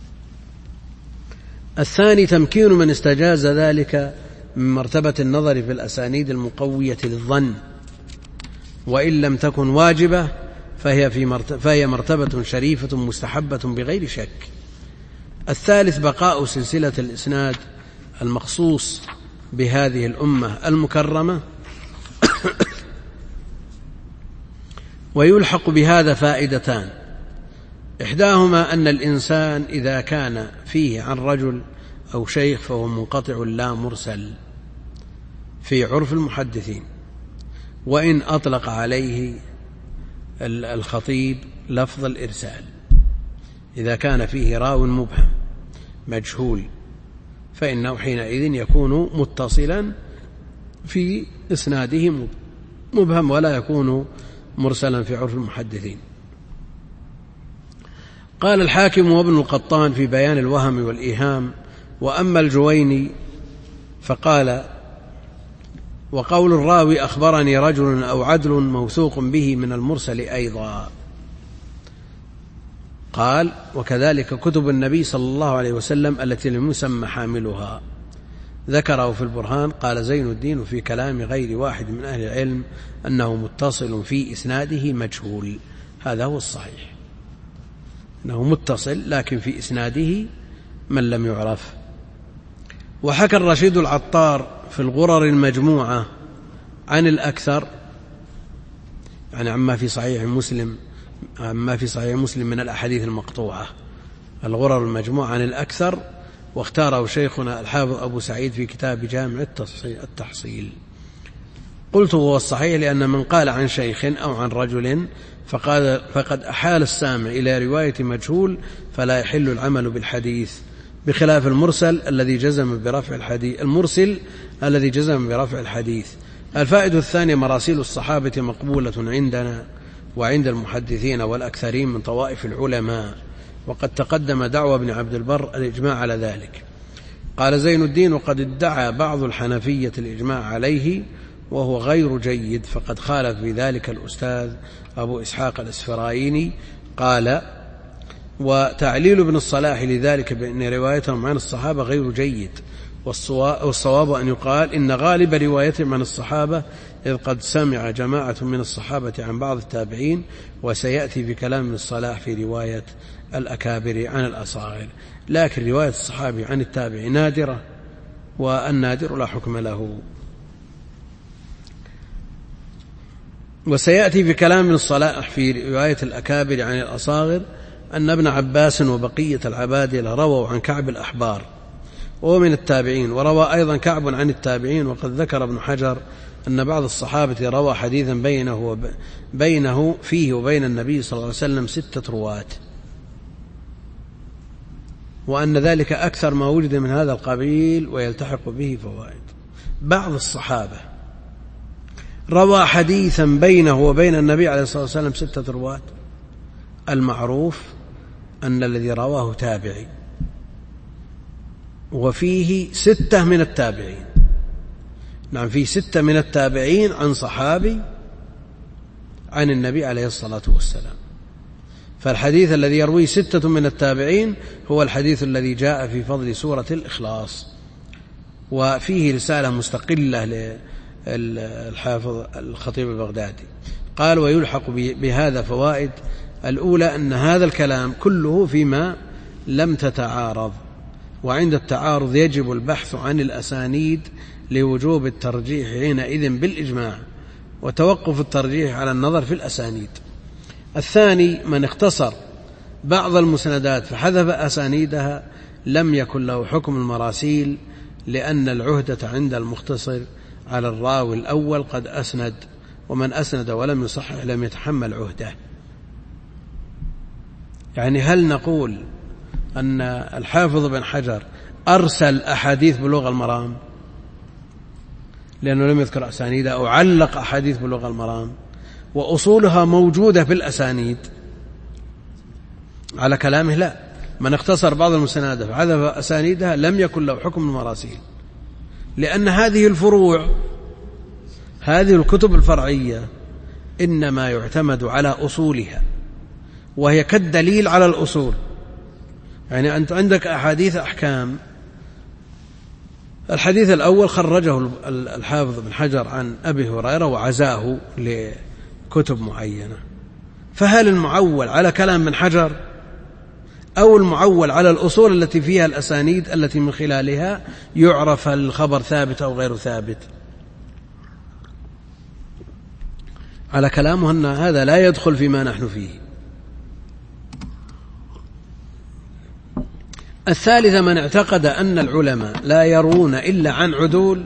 الثاني تمكين من استجاز ذلك من مرتبة النظر في الأسانيد المقوية للظن، وإن لم تكن واجبة فهي, في مرتبة فهي مرتبة شريفة مستحبة بغير شك. الثالث بقاء سلسلة الإسناد المخصوص بهذه الأمة المكرمة، ويلحق بهذا فائدتان: إحداهما أن الإنسان إذا كان فيه عن رجل أو شيخ فهو منقطع لا مرسل في عرف المحدثين، وإن أطلق عليه الخطيب لفظ الإرسال، إذا كان فيه راو مبهم مجهول فإنه حينئذ يكون متصلا في إسناده مبهم ولا يكون مرسلا في عرف المحدثين. قال الحاكم وابن القطان في بيان الوهم والإيهام: وأما الجويني فقال: وقول الراوي أخبرني رجل أو عدل موثوق به من المرسل أيضا. قال: وكذلك كتب النبي صلى الله عليه وسلم التي لم يسمى حاملها. ذكره في البرهان. قال زين الدين في كلام غير واحد من أهل العلم أنه متصل في إسناده مجهول. هذا هو الصحيح، أنه متصل لكن في إسناده من لم يعرف. وحكى الرشيد العطار في الغرر المجموعة عن الأكثر، يعني عما في صحيح مسلم عما في صحيح مسلم من الأحاديث المقطوعة، الغرر المجموعة عن الأكثر، واختاره شيخنا الحافظ أبو سعيد في كتاب جامع التحصيل. قلت هو الصحيح لأن من قال عن شيخ أو عن رجل فقال فقد أحال السامع إلى رواية مجهول فلا يحل العمل بالحديث، بخلاف المرسل الذي جزم برفع الحديث المرسل الذي جزم برفع الحديث. الفائدة الثانية: مراسيل الصحابة مقبولة عندنا وعند المحدثين والأكثرين من طوائف العلماء، وقد تقدم دعوى ابن عبد البر الإجماع على ذلك. قال زين الدين: وقد ادعى بعض الحنفية الإجماع عليه وهو غير جيد، فقد خالف في ذلك الأستاذ أبو إسحاق الأسفرايني. قال: وتعليل ابن الصلاح لذلك بأن روايتهم عن الصحابة غير جيد، والصواب أن يقال إن غالب روايتهم عن الصحابة إذ قد سمع جماعة من الصحابة عن بعض التابعين، وسيأتي في كلام ابن الصلاح في رواية الأكابر عن الأصاغر. لكن رواية الصحابي عن التابع نادرة، والنادر لا حكم له. وسيأتي في كلام ابن الصلاح في رواية الأكابر عن الأصاغر أن ابن عباس وبقية العبادلة رووا عن كعب الأحبار وهو من التابعين، وروى أيضا كعب عن التابعين. وقد ذكر ابن حجر أن بعض الصحابة روى حديثا بينه, بينه فيه وبين النبي صلى الله عليه وسلم ستة رواة، وأن ذلك أكثر ما وجد من هذا القبيل ويلتحق به فوائد. بعض الصحابة روى حديثا بينه وبين النبي عليه الصلاة والسلام ستة رواة، المعروف أن الذي رواه تابعي، وفيه ستة من التابعين. نعم، فيه ستة من التابعين عن صحابي عن النبي عليه الصلاة والسلام. فالحديث الذي يرويه ستة من التابعين هو الحديث الذي جاء في فضل سورة الإخلاص، وفيه رسالة مستقلة للحافظ الخطيب البغدادي. قال: ويلحق بهذا فوائد. الأولى أن هذا الكلام كله فيما لم تتعارض، وعند التعارض يجب البحث عن الأسانيد لوجوب الترجيح حينئذ بالإجماع، وتوقف الترجيح على النظر في الأسانيد. الثاني: من اختصر بعض المسندات فحذف أسانيدها لم يكن له حكم المراسيل، لأن العهدة عند المختصر على الراوي الأول قد أسند، ومن أسند ولم يصحح لم يتحمل عهده. يعني هل نقول أن الحافظ بن حجر أرسل أحاديث بلوغ المرام لأنه لم يذكر أسانيدها، أو علق أحاديث بلوغ المرام وأصولها موجودة في الأسانيد؟ على كلامه لا، من اختصر بعض المسندات فحذف أسانيدها لم يكن له حكم المراسيل، لأن هذه الفروع، هذه الكتب الفرعية إنما يعتمد على أصولها، وهي كالدليل على الأصول. يعني أنت عندك أحاديث أحكام، الحديث الأول خرجه الحافظ بن حجر عن أبي هريرة وعزاه لكتب معينة، فهل المعول على كلام بن حجر أو المعول على الأصول التي فيها الأسانيد التي من خلالها يعرف الخبر ثابت أو غير ثابت؟ على كلامه أن هذا لا يدخل فيما نحن فيه. الثالثة: من اعتقد أن العلماء لا يروون إلا عن عدول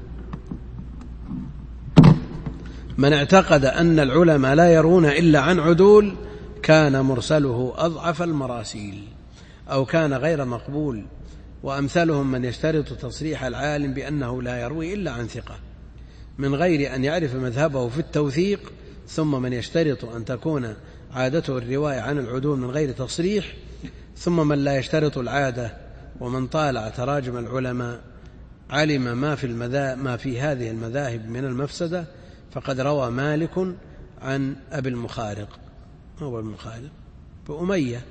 من اعتقد أن العلماء لا يروون إلا عن عدول كان مرسله أضعف المراسيل، أو كان غير مقبول. وأمثلهم من يشترط تصريح العالم بأنه لا يروي إلا عن ثقة من غير أن يعرف مذهبه في التوثيق، ثم من يشترط أن تكون عادته الرواية عن العدول من غير تصريح، ثم من لا يشترط العادة. ومن طالع تراجم العلماء علم ما في, ما في هذه المذاهب من المفسدة. فقد روى مالك عن أبي المخارق، هو المخارق بأمية،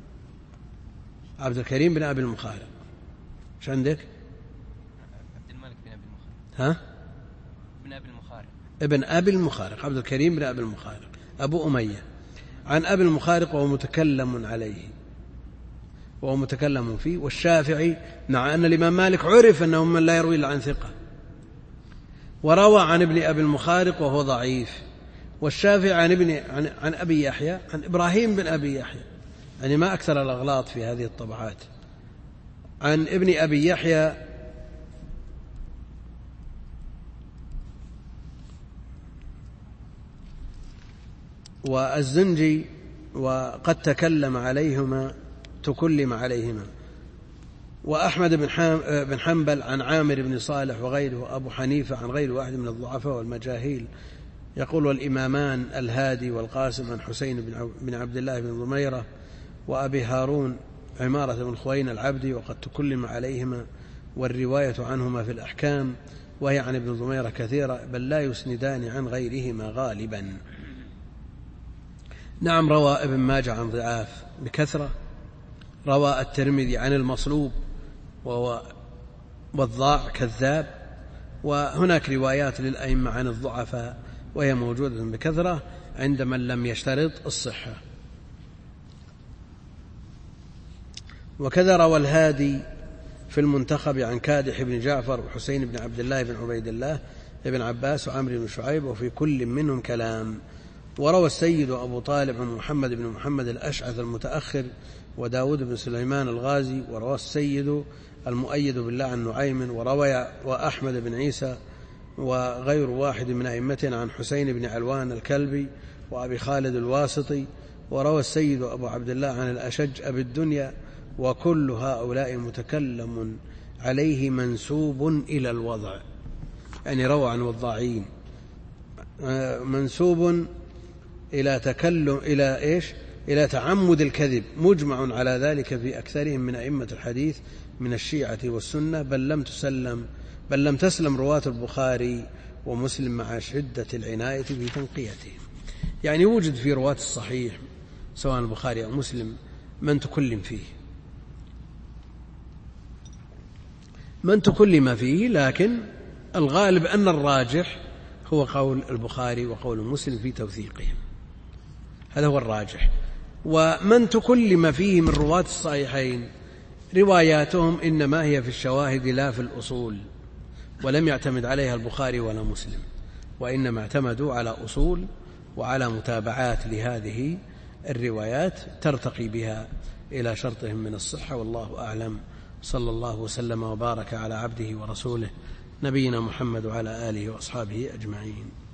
عبد الكريم بن أبي المخارق. ايش عندك؟ عبد الملك بن أبي المخارق. ها؟ ابن أبي المخارق. ابن أبي المخارق، عبد الكريم بن أبي المخارق أبو أمية عن أبي المخارق، وهو متكلم عليه وهو متكلم فيه. والشافعي مع أن الإمام مالك عرف أنه من لا يروي إلا عن ثقة، وروى عن ابن أبي المخارق وهو ضعيف. والشافعي عن ابن عن, عن أبي يحيى عن إبراهيم بن أبي يحيى، يعني ما أكثر الأغلاط في هذه الطبعات، عن ابن أبي يحيى والزنجي، وقد تكلم عليهما تكلم عليهما. وأحمد بن حنبل عن عامر بن صالح وغيره، وأبو حنيفة عن غير واحد من الضعفاء والمجاهيل. يقول: والإمامان الهادي والقاسم عن حسين بن عبد الله بن ضميرة وأبي هارون عمارة بن خوين العبدي، وقد تكلم عليهما، والرواية عنهما في الأحكام وهي عن ابن ضميرة كثيرة، بل لا يسندان عن غيرهما غالبا. نعم، روى ابن ماجه عن ضعاف بكثرة، روى الترمذي عن المصلوب وهو وضاع كذاب، وهناك روايات للأئمة عن الضعفاء وهي موجودة بكثرة عند من لم يشترط الصحة. وكذا روى الهادي في المنتخب عن كادح بن جعفر وحسين بن عبد الله بن عبيد الله بن عباس وعمرو بن شعيب وفي كل منهم كلام. وروى السيد أبو طالب عن محمد بن محمد الأشعث المتأخر وداود بن سليمان الغازي. وروى السيد المؤيد بالله عن نعيم. وروى وأحمد بن عيسى وغير واحد من أئمتنا عن حسين بن علوان الكلبي وأبي خالد الواسطي. وروى السيد أبو عبد الله عن الأشج أبي الدنيا. وكل هؤلاء متكلم عليه منسوب إلى الوضع، يعني روى عن وضاعين منسوب إلى تكلم إلى إيش إلى تعمد الكذب، مجمع على ذلك في أكثرهم من أئمة الحديث من الشيعة والسنة، بل لم تسلم بل لم تسلم رواة البخاري ومسلم مع شدة العناية في تنقيتهم. يعني وجد في رواة الصحيح سواء البخاري أو مسلم من تكلم فيه من تكلم فيه لكن الغالب أن الراجح هو قول البخاري وقول مسلم في توثيقهم، هذا هو الراجح. ومن تكلم فيه من رواة الصحيحين رواياتهم إنما هي في الشواهد لا في الأصول، ولم يعتمد عليها البخاري ولا مسلم، وإنما اعتمدوا على أصول وعلى متابعات لهذه الروايات ترتقي بها إلى شرطهم من الصحة، والله أعلم. صلى الله وسلم وبارك على عبده ورسوله نبينا محمد وعلى آله وأصحابه أجمعين.